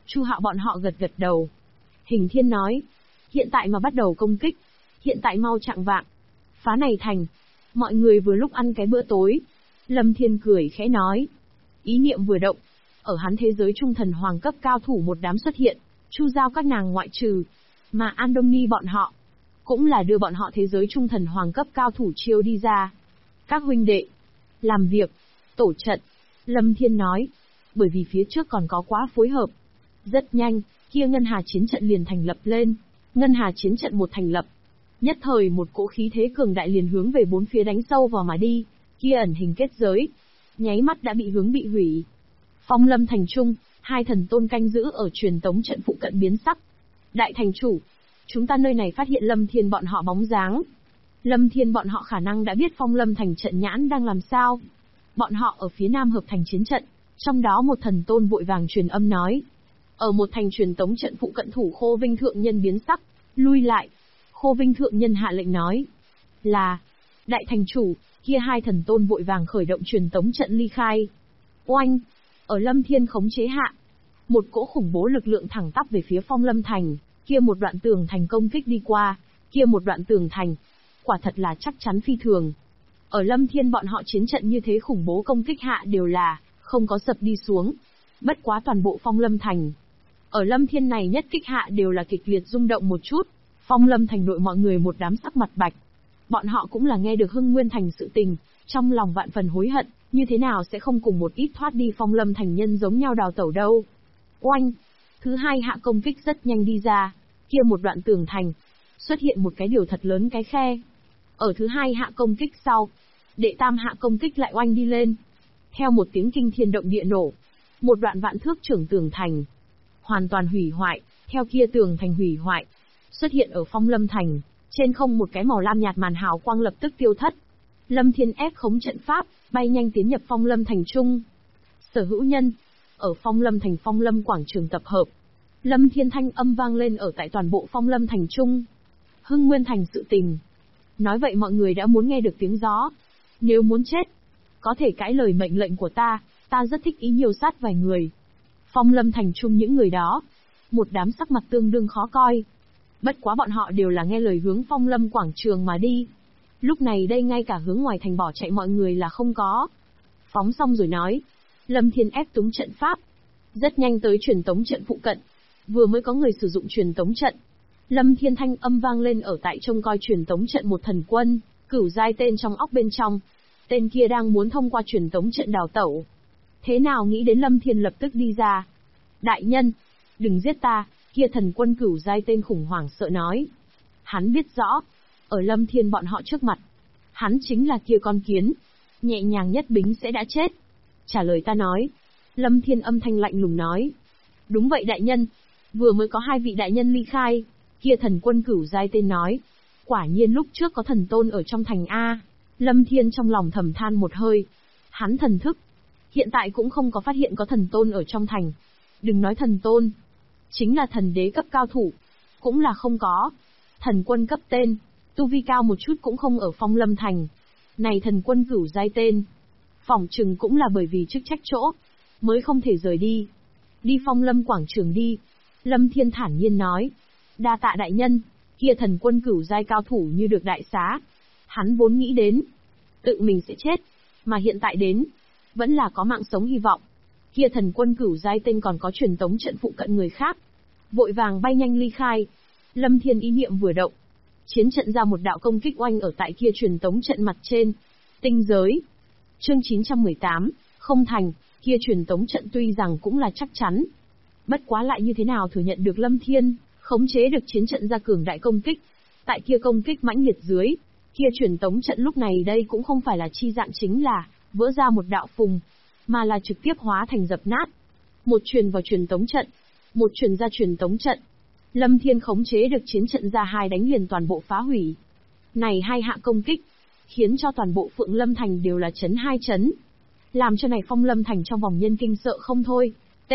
Speaker 1: Chu Hạo bọn họ gật gật đầu. Hình Thiên nói, hiện tại mà bắt đầu công kích, hiện tại mau chạng vạng. Phá này thành, mọi người vừa lúc ăn cái bữa tối. Lâm Thiên cười khẽ nói. Ý niệm vừa động, ở hắn thế giới trung thần hoàng cấp cao thủ một đám xuất hiện, Chu Giao các nàng ngoại trừ, mà Andoni bọn họ, cũng là đưa bọn họ thế giới trung thần hoàng cấp cao thủ chiêu đi ra. Các huynh đệ, làm việc, tổ trận, Lâm Thiên nói, bởi vì phía trước còn có quá phối hợp. Rất nhanh, kia Ngân Hà chiến trận liền thành lập lên. Ngân Hà chiến trận một thành lập, nhất thời một cỗ khí thế cường đại liền hướng về bốn phía đánh sâu vào mà đi, kia ẩn hình kết giới, nháy mắt đã bị hủy. Phong Lâm thành trung, hai thần tôn canh giữ ở truyền tống trận phụ cận biến sắc. Đại thành chủ, chúng ta nơi này phát hiện Lâm Thiên bọn họ bóng dáng. Lâm Thiên bọn họ khả năng đã biết Phong Lâm thành trận nhãn đang làm sao. Bọn họ ở phía nam hợp thành chiến trận, trong đó một thần tôn vội vàng truyền âm nói. Ở một thành truyền tống trận phụ cận thủ Khô Vinh thượng nhân biến sắc, lui lại. Khô Vinh thượng nhân hạ lệnh nói. Là, đại thành chủ, kia hai thần tôn vội vàng khởi động truyền tống trận ly khai. Oanh, ở Lâm Thiên khống chế hạ, một cỗ khủng bố lực lượng thẳng tắp về phía Phong Lâm thành, kia một đoạn tường thành công kích đi qua, kia một đoạn tường thành, quả thật là chắc chắn phi thường. Ở Lâm Thiên bọn họ chiến trận như thế khủng bố công kích hạ đều là không có sập đi xuống. Bất quá toàn bộ Phong Lâm thành, ở Lâm Thiên này nhất kích hạ đều là kịch liệt rung động một chút. Phong Lâm thành nội mọi người một đám sắc mặt bạch. Bọn họ cũng là nghe được Hưng Nguyên thành sự tình, trong lòng vạn phần hối hận, như thế nào sẽ không cùng một ít thoát đi Phong Lâm thành nhân giống nhau đào tẩu đâu. Oanh! Thứ hai hạ công kích rất nhanh đi ra, kia một đoạn tường thành, xuất hiện một cái điều thật lớn cái khe. Ở thứ hai hạ công kích sau, đệ tam hạ công kích lại oanh đi lên. Theo một tiếng kinh thiên động địa nổ, một đoạn vạn thước trưởng tường thành, hoàn toàn hủy hoại, theo kia tường thành hủy hoại, xuất hiện ở Phong Lâm thành, trên không một cái màu lam nhạt màn hào quang lập tức tiêu thất. Lâm Thiên ép khống trận pháp, bay nhanh tiến nhập Phong Lâm thành trung. Sở hữu nhân, ở Phong Lâm thành Phong Lâm quảng trường tập hợp. Lâm Thiên thanh âm vang lên ở tại toàn bộ Phong Lâm thành trung. Hưng Nguyên thành sự tình. Nói vậy mọi người đã muốn nghe được tiếng gió. Nếu muốn chết, có thể cãi lời mệnh lệnh của ta rất thích ý nhiều sát vài người. Phong Lâm thành trung những người đó, một đám sắc mặt tương đương khó coi. Bất quá bọn họ đều là nghe lời hướng Phong Lâm quảng trường mà đi. Lúc này đây ngay cả hướng ngoài thành bỏ chạy mọi người là không có. Phóng xong rồi nói, Lâm Thiên ép túng trận pháp, rất nhanh tới truyền tống trận phụ cận. Vừa mới có người sử dụng truyền tống trận, Lâm Thiên thanh âm vang lên ở tại trông coi truyền tống trận một thần quân, cửu giai tên trong óc bên trong. Tên kia đang muốn thông qua truyền tống trận đào tẩu. Thế nào nghĩ đến Lâm Thiên lập tức đi ra. Đại nhân, đừng giết ta, kia thần quân cửu giai tên khủng hoảng sợ nói. Hắn biết rõ, ở Lâm Thiên bọn họ trước mặt, hắn chính là kia con kiến, nhẹ nhàng nhất bính sẽ đã chết. Trả lời ta nói. Lâm Thiên âm thanh lạnh lùng nói. Đúng vậy đại nhân, vừa mới có hai vị đại nhân ly khai. Kia thần quân cửu giai tên nói. Quả nhiên lúc trước có thần tôn ở trong thành A. Lâm Thiên trong lòng thầm than một hơi. Hắn thần thức, hiện tại cũng không có phát hiện có thần tôn ở trong thành. Đừng nói thần tôn, chính là thần đế cấp cao thủ, cũng là không có. Thần quân cấp tên, tu vi cao một chút cũng không ở Phong Lâm thành. Này thần quân cửu giai tên, phỏng chừng cũng là bởi vì chức trách chỗ, mới không thể rời đi. Đi Phong Lâm quảng trường đi. Lâm Thiên thản nhiên nói. Đa tạ đại nhân, kia thần quân cửu giai cao thủ như được đại xá. Hắn vốn nghĩ đến, tự mình sẽ chết, mà hiện tại đến, vẫn là có mạng sống hy vọng. Kia thần quân cửu giai tên còn có truyền tống trận phụ cận người khác, vội vàng bay nhanh ly khai. Lâm Thiên ý niệm vừa động, chiến trận ra một đạo công kích oanh ở tại kia truyền tống trận mặt trên. Tinh giới. Chương 918, không thành, kia truyền tống trận tuy rằng cũng là chắc chắn. Bất quá lại như thế nào thừa nhận được Lâm Thiên, khống chế được chiến trận ra cường đại công kích. Tại kia công kích mãnh liệt dưới, kia truyền tống trận lúc này đây cũng không phải là chi dạng chính là vỡ ra một đạo phùng, mà là trực tiếp hóa thành dập nát. Một truyền vào truyền tống trận, một truyền ra truyền tống trận. Lâm Thiên khống chế được chiến trận ra hai đánh liền toàn bộ phá hủy. Này hai hạ công kích, khiến cho toàn bộ Phượng Lâm thành đều là chấn hai chấn. Làm cho này Phong Lâm thành trong vòng nhân kinh sợ không thôi.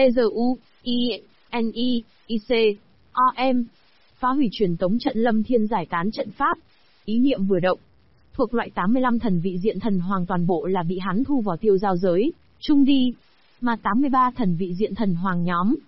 Speaker 1: TZU-I-N-I-I-C-O-M. Phá hủy truyền tống trận Lâm Thiên giải tán trận pháp. Ý niệm vừa động, thuộc loại 85 thần vị diện thần hoàng toàn bộ là bị hắn thu vào tiêu giao giới chung đi, mà 83 thần vị diện thần hoàng nhóm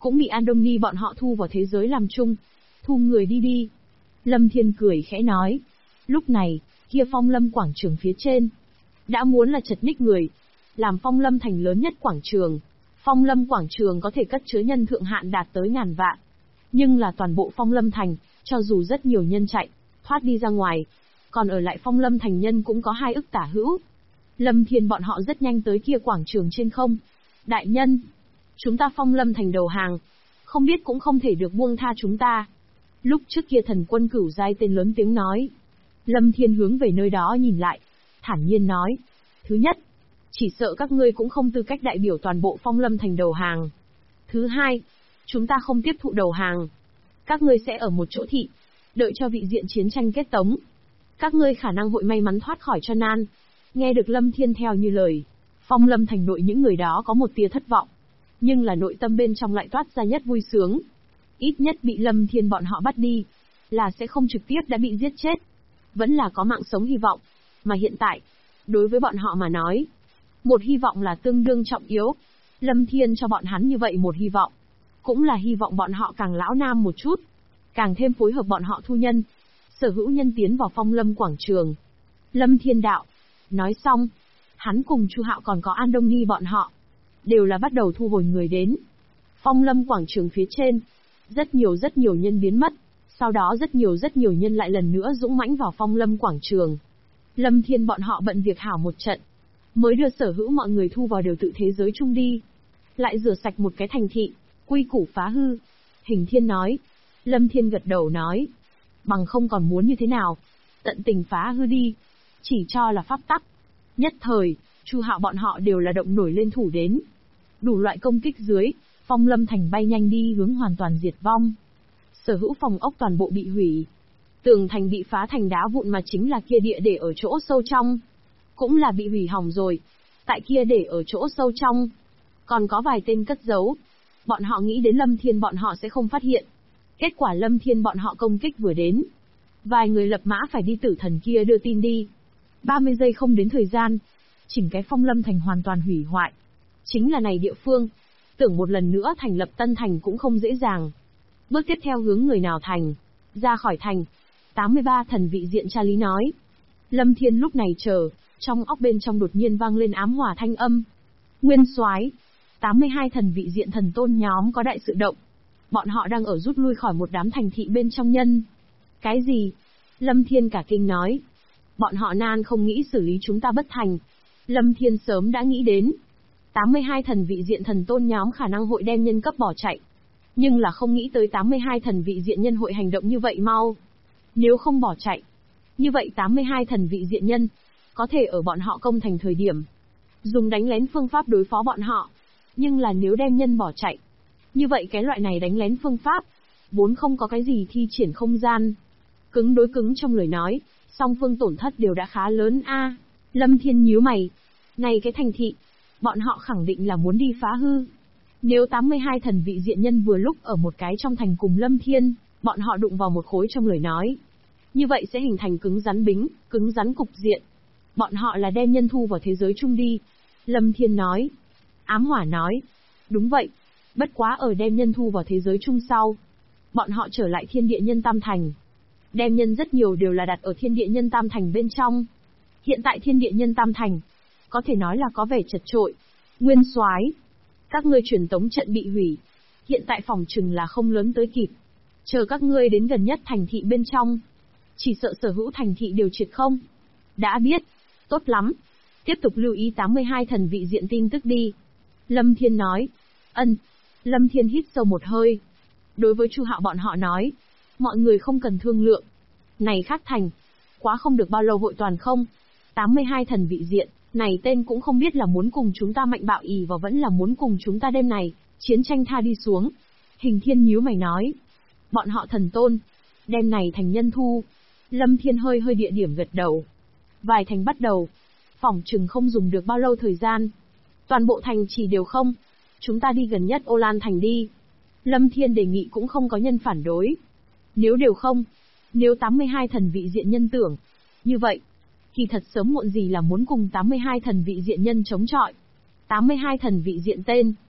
Speaker 1: cũng bị Andoni bọn họ thu vào thế giới làm chung. Thu người đi đi. Lâm Thiên cười khẽ nói. Lúc này, kia Phong Lâm quảng trường phía trên, đã muốn là chật ních người, làm Phong Lâm thành lớn nhất quảng trường. Phong Lâm quảng trường có thể cất chứa nhân thượng hạn đạt tới ngàn vạn. Nhưng là toàn bộ Phong Lâm thành, cho dù rất nhiều nhân chạy, thoát đi ra ngoài, còn ở lại Phong Lâm thành nhân cũng có 2 ức tả hữu. Lâm Thiên bọn họ rất nhanh tới kia quảng trường trên không. Đại nhân, chúng ta Phong Lâm thành đầu hàng, không biết cũng không thể được buông tha chúng ta. Lúc trước kia thần quân cửu giai tên lớn tiếng nói. Lâm Thiên hướng về nơi đó nhìn lại, thản nhiên nói. Thứ nhất, chỉ sợ các ngươi cũng không tư cách đại biểu toàn bộ Phong Lâm thành đầu hàng. Thứ hai, chúng ta không tiếp thụ đầu hàng. Các ngươi sẽ ở một chỗ thị, đợi cho vị diện chiến tranh kết tống. Các ngươi khả năng hội may mắn thoát khỏi cho nan. Nghe được Lâm Thiên theo như lời, Phong Lâm thành nội những người đó có một tia thất vọng. Nhưng là nội tâm bên trong lại toát ra nhất vui sướng. Ít nhất bị Lâm Thiên bọn họ bắt đi, là sẽ không trực tiếp đã bị giết chết. Vẫn là có mạng sống hy vọng. Mà hiện tại, đối với bọn họ mà nói, một hy vọng là tương đương trọng yếu. Lâm Thiên cho bọn hắn như vậy một hy vọng, cũng là hy vọng bọn họ càng lão nam một chút, càng thêm phối hợp bọn họ thu nhân, sở hữu nhân tiến vào Phong Lâm quảng trường. Lâm Thiên đạo. Nói xong, hắn cùng Chu Hạo còn có Andoni bọn họ, đều là bắt đầu thu hồi người đến. Phong Lâm quảng trường phía trên, rất nhiều nhân biến mất, sau đó rất nhiều nhân lại lần nữa dũng mãnh vào Phong Lâm quảng trường. Lâm Thiên bọn họ bận việc hảo một trận, mới đưa sở hữu mọi người thu vào đều tự thế giới chung đi. Lại rửa sạch một cái thành thị, quy củ phá hư. Hình Thiên nói. Lâm Thiên gật đầu nói. Bằng không còn muốn như thế nào? Tận tình phá hư đi. Chỉ cho là pháp tắc. Nhất thời, Chu Hạo bọn họ đều là động nổi lên thủ đến. Đủ loại công kích dưới, Phong Lâm thành bay nhanh đi hướng hoàn toàn diệt vong. Sở hữu phòng ốc toàn bộ bị hủy. Tường thành bị phá thành đá vụn mà chính là kia địa để ở chỗ sâu trong. Cũng là bị hủy hỏng rồi. Tại kia để ở chỗ sâu trong, còn có vài tên cất giấu. Bọn họ nghĩ đến Lâm Thiên bọn họ sẽ không phát hiện. Kết quả Lâm Thiên bọn họ công kích vừa đến, vài người lập mã phải đi tử thần kia đưa tin đi. 30 giây không đến thời gian, chỉnh cái Phong Lâm thành hoàn toàn hủy hoại. Chính là này địa phương, tưởng một lần nữa thành lập tân thành cũng không dễ dàng. Bước tiếp theo hướng người nào thành, ra khỏi thành. 83 thần vị diện tra lý nói. Lâm Thiên lúc này chờ, trong óc bên trong đột nhiên vang lên ám hỏa thanh âm. Nguyên soái, 82 thần vị diện thần tôn nhóm có đại sự động. Bọn họ đang ở rút lui khỏi một đám thành thị bên trong nhân. Cái gì? Lâm Thiên cả kinh nói. Bọn họ nan không nghĩ xử lý chúng ta bất thành. Lâm Thiên sớm đã nghĩ đến. 82 thần vị diện thần tôn nhóm khả năng hội đem nhân cấp bỏ chạy. Nhưng là không nghĩ tới 82 thần vị diện nhân hội hành động như vậy mau. Nếu không bỏ chạy, như vậy 82 thần vị diện nhân có thể ở bọn họ công thành thời điểm dùng đánh lén phương pháp đối phó bọn họ. Nhưng là nếu đem nhân bỏ chạy, như vậy cái loại này đánh lén phương pháp vốn không có cái gì thi triển không gian. Cứng đối cứng trong lời nói, song phương tổn thất đều đã khá lớn a. Lâm Thiên nhíu mày. Này cái thành thị, bọn họ khẳng định là muốn đi phá hư. Nếu 82 thần vị diện nhân vừa lúc ở một cái trong thành cùng Lâm Thiên, bọn họ đụng vào một khối trong lời nói, như vậy sẽ hình thành cứng rắn bính, cứng rắn cục diện. Bọn họ là đem nhân thu vào thế giới chung đi. Lâm Thiên nói. Ám hỏa nói. Đúng vậy. Bất quá ở đem nhân thu vào thế giới chung sau, bọn họ trở lại thiên địa nhân tam thành. Đem nhân rất nhiều đều là đặt ở thiên địa nhân tam thành bên trong. Hiện tại thiên địa nhân tam thành, có thể nói là có vẻ chật chội. Nguyên soái, các ngươi truyền tống trận bị hủy. Hiện tại phòng trừng là không lớn tới kịp. Chờ các ngươi đến gần nhất thành thị bên trong, chỉ sợ sở hữu thành thị đều triệt không. Đã biết. Tốt lắm. Tiếp tục lưu ý 82 thần vị diện tin tức đi. Lâm Thiên nói. Ân. Lâm Thiên hít sâu một hơi. Đối với Chu Hạo bọn họ nói. Mọi người không cần thương lượng. Này khác thành. Quá không được bao lâu hội toàn không. 82 thần vị diện. Này tên cũng không biết là muốn cùng chúng ta mạnh bạo ì và vẫn là muốn cùng chúng ta đêm này chiến tranh tha đi xuống. Hình Thiên nhíu mày nói. Bọn họ thần tôn. Đêm này thành nhân thu. Lâm Thiên hơi địa điểm gật đầu. Vài thành bắt đầu. Phỏng chừng không dùng được bao lâu thời gian. Toàn bộ thành chỉ đều không. Chúng ta đi gần nhất Ô Lan thành đi. Lâm Thiên đề nghị cũng không có nhân phản đối. Nếu đều không, nếu 82 thần vị diện nhân tưởng, như vậy, thì thật sớm muộn gì là muốn cùng 82 thần vị diện nhân chống chọi. 82 thần vị diện tên.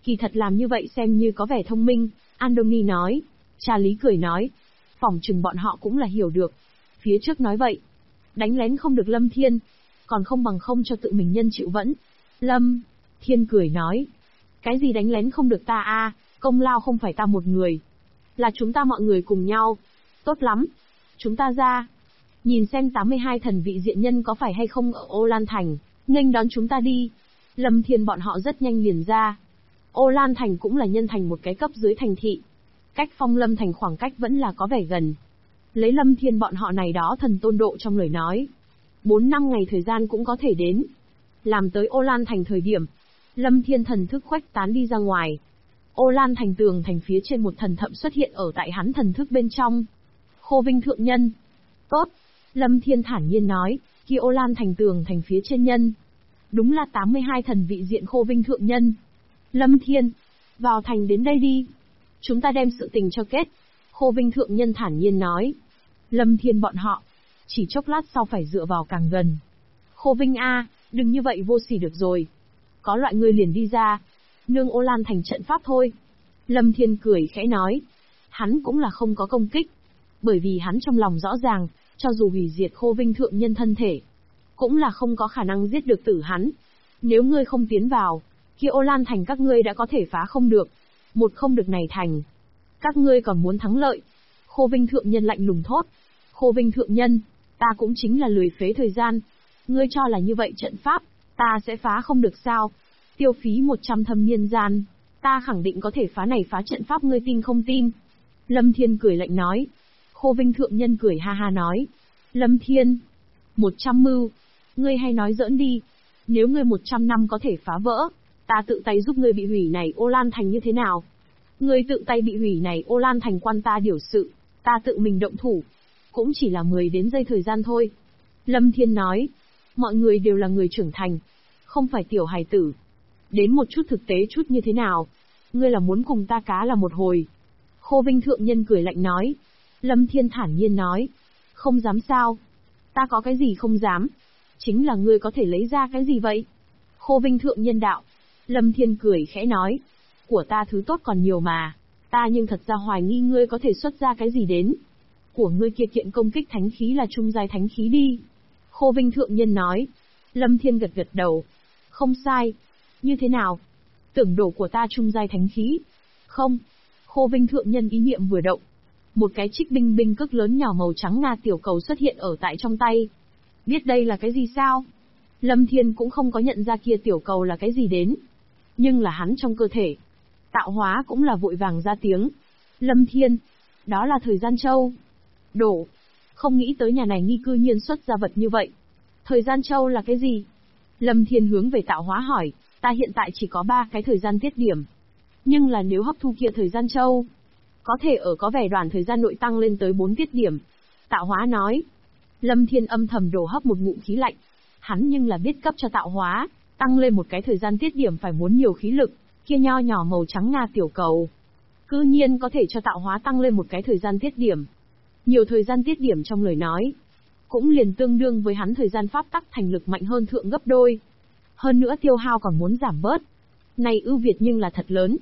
Speaker 1: Kỳ thật làm như vậy xem như có vẻ thông minh, Andoni nói. Cha Lý cười nói. Phỏng chừng bọn họ cũng là hiểu được. Phía trước nói vậy. Đánh lén không được Lâm Thiên. Còn không bằng không cho tự mình nhân chịu vẫn. Lâm Thiên cười nói. Cái gì đánh lén không được ta a? Công lao không phải ta một người. Là chúng ta mọi người cùng nhau. Tốt lắm. Chúng ta ra. Nhìn xem 82 thần vị diện nhân có phải hay không ở Ô Lan Thành. Nghênh đón chúng ta đi. Lâm Thiên bọn họ rất nhanh liền ra. Ô Lan Thành cũng là nhân thành một cái cấp dưới thành thị. Cách Phong Lâm Thành khoảng cách vẫn là có vẻ gần. Lấy Lâm Thiên bọn họ này đó thần tôn độ trong lời nói. 4 năm ngày thời gian cũng có thể đến. Làm tới Ô Lan Thành thời điểm, Lâm Thiên thần thức khuếch tán đi ra ngoài. Ô Lan Thành tường thành phía trên một thần thậm xuất hiện ở tại hắn thần thức bên trong. Khô Vinh thượng nhân. Tốt. Lâm Thiên thản nhiên nói, khi Ô Lan Thành tường thành phía trên nhân. Đúng là 82 thần vị diện Khô Vinh thượng nhân. Lâm Thiên, vào thành đến đây đi. Chúng ta đem sự tình cho kết. Khô Vinh thượng nhân thản nhiên nói. Lâm Thiên bọn họ, chỉ chốc lát sau phải dựa vào càng gần. Khô Vinh a, đừng như vậy vô sỉ được rồi. Có loại ngươi liền đi ra. Nương Ô Lan Thành trận pháp thôi. Lâm Thiên cười khẽ nói. Hắn cũng là không có công kích. Bởi vì hắn trong lòng rõ ràng, cho dù hủy diệt Khô Vinh thượng nhân thân thể, cũng là không có khả năng giết được tử hắn. Nếu ngươi không tiến vào, kia Ô Lan Thành các ngươi đã có thể phá không được. Một không được này thành. Các ngươi còn muốn thắng lợi. Khô Vinh thượng nhân lạnh lùng thốt. Khô Vinh thượng nhân, ta cũng chính là lười phế thời gian. Ngươi cho là như vậy trận pháp, ta sẽ phá không được sao? Tiêu phí 100 thâm niên gian, ta khẳng định có thể phá này phá trận pháp, ngươi tin không tin? Lâm Thiên cười lạnh nói. Khô Vinh thượng nhân cười ha ha nói. Lâm Thiên, 100 mưu, ngươi hay nói giỡn đi. Nếu ngươi 100 năm có thể phá vỡ, ta tự tay giúp ngươi bị hủy này Ô Lan Thành như thế nào? Ngươi tự tay bị hủy này Ô Lan Thành quan ta điều sự, ta tự mình động thủ. Cũng chỉ là 10 đến giây thời gian thôi. Lâm Thiên nói. Mọi người đều là người trưởng thành, không phải tiểu hài tử. Đến một chút thực tế chút như thế nào? Ngươi là muốn cùng ta cá là một hồi. Khô Vinh thượng nhân cười lạnh nói. Lâm Thiên thản nhiên nói. Không dám sao? Ta có cái gì không dám? Chính là ngươi có thể lấy ra cái gì vậy? Khô Vinh thượng nhân đạo. Lâm Thiên cười khẽ nói. Của ta thứ tốt còn nhiều mà. Ta nhưng thật ra hoài nghi ngươi có thể xuất ra cái gì đến. Của ngươi kia kiện công kích thánh khí là trung giai thánh khí đi. Khô Vinh thượng nhân nói. Lâm Thiên gật gật đầu. Không sai. Như thế nào? Tưởng đổ của ta trung giai thánh khí. Không. Khô Vinh thượng nhân ý niệm vừa động. Một cái trích binh binh cước lớn nhỏ màu trắng nga tiểu cầu xuất hiện ở tại trong tay. Biết đây là cái gì sao? Lâm Thiên cũng không có nhận ra kia tiểu cầu là cái gì đến. Nhưng là hắn trong cơ thể. Tạo hóa cũng là vội vàng ra tiếng. Lâm Thiên. Đó là thời gian châu. Đổ. Không nghĩ tới nhà này nghi cư nhiên xuất ra vật như vậy. Thời gian châu là cái gì? Lâm Thiên hướng về tạo hóa hỏi, ta hiện tại chỉ có 3 cái thời gian tiết điểm. Nhưng là nếu hấp thu kia thời gian châu, có thể ở có vẻ đoạn thời gian nội tăng lên tới 4 tiết điểm. Tạo hóa nói. Lâm Thiên âm thầm đổ hấp một ngụm khí lạnh. Hắn nhưng là biết cấp cho tạo hóa, tăng lên một cái thời gian tiết điểm phải muốn nhiều khí lực, kia nho nhỏ màu trắng nga tiểu cầu. Cư nhiên có thể cho tạo hóa tăng lên một cái thời gian tiết điểm. Nhiều thời gian tiết điểm trong lời nói, cũng liền tương đương với hắn thời gian pháp tắc thành lực mạnh hơn thượng gấp đôi. Hơn nữa tiêu hao còn muốn giảm bớt. Này ưu việt nhưng là thật lớn.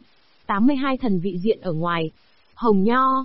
Speaker 1: 82 thần vị diện ở ngoài. Hồng Nho.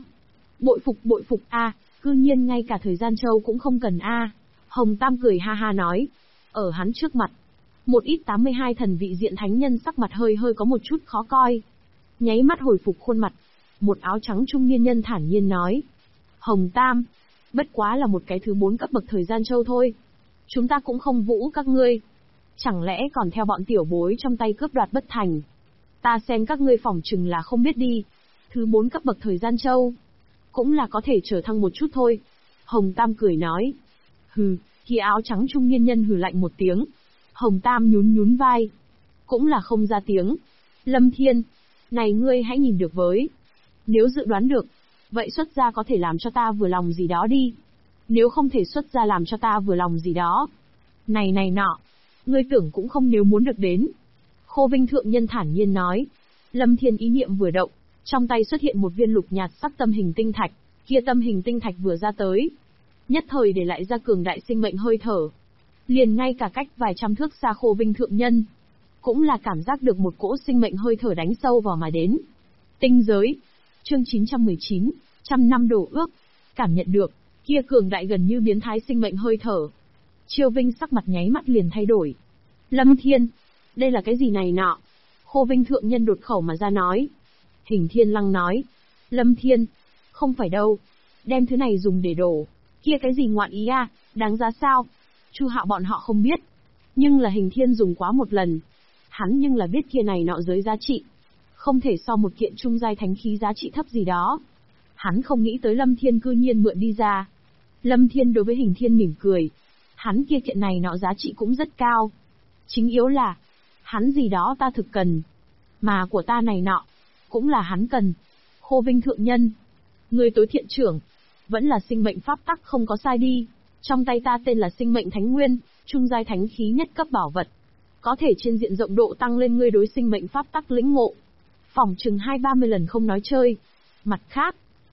Speaker 1: Bội phục a, cư nhiên ngay cả thời gian châu cũng không cần a. Hồng Tam cười ha ha nói. Ở hắn trước mặt, một ít 82 thần vị diện thánh nhân sắc mặt hơi có một chút khó coi. Nháy mắt hồi phục khuôn mặt. Một áo trắng trung niên nhân thản nhiên nói. Hồng Tam, bất quá là một cái thứ 4 cấp bậc thời gian châu thôi. Chúng ta cũng không vũ các ngươi. Chẳng lẽ còn theo bọn tiểu bối trong tay cướp đoạt bất thành. Ta xem các ngươi phỏng chừng là không biết đi. Thứ 4 cấp bậc thời gian châu, cũng là có thể trở thăng một chút thôi. Hồng Tam cười nói. Hừ, khi áo trắng trung niên nhân hừ lạnh một tiếng. Hồng Tam nhún vai. Cũng là không ra tiếng. Lâm Thiên, này ngươi hãy nhìn được với. Nếu dự đoán được, vậy xuất ra có thể làm cho ta vừa lòng gì đó đi. Nếu không thể xuất ra làm cho ta vừa lòng gì đó. Này nọ, ngươi tưởng cũng không nếu muốn được đến. Khô Vinh thượng nhân thản nhiên nói. Lâm Thiên ý niệm vừa động, trong tay xuất hiện một viên lục nhạt sắc tâm hình tinh thạch, kia tâm hình tinh thạch vừa ra tới, nhất thời để lại ra cường đại sinh mệnh hơi thở. Liền ngay cả cách vài trăm thước xa Khô Vinh thượng nhân, cũng là cảm giác được một cỗ sinh mệnh hơi thở đánh sâu vào mà đến. Tinh giới. Chương 919, trăm năm đổ ước. Cảm nhận được, kia cường đại gần như biến thái sinh mệnh hơi thở. Chiêu Vinh sắc mặt nháy mắt liền thay đổi. Lâm Thiên, đây là cái gì này nọ? Khô Vinh thượng nhân đột khẩu mà ra nói. Hình Thiên Lăng nói. Lâm Thiên, không phải đâu. Đem thứ này dùng để đổ. Kia cái gì ngoạn ý à, đáng giá sao? Chu Hạo bọn họ không biết. Nhưng là Hình Thiên dùng quá một lần. Hắn nhưng là biết kia này nọ giới giá trị. Không thể so một kiện trung giai thánh khí giá trị thấp gì đó. Hắn không nghĩ tới Lâm Thiên cư nhiên mượn đi ra. Lâm Thiên đối với Hình Thiên mỉm cười. Hắn kia kiện này nọ giá trị cũng rất cao. Chính yếu là, hắn gì đó ta thực cần. Mà của ta này nọ, cũng là hắn cần. Khô Vinh thượng nhân, người tối thiện trưởng, vẫn là sinh mệnh pháp tắc không có sai đi. Trong tay ta tên là sinh mệnh thánh nguyên, trung giai thánh khí nhất cấp bảo vật. Có thể trên diện rộng độ tăng lên ngươi đối sinh mệnh pháp tắc lĩnh ngộ. Phỏng chừng 20-30 lần không nói chơi. Mặt khác,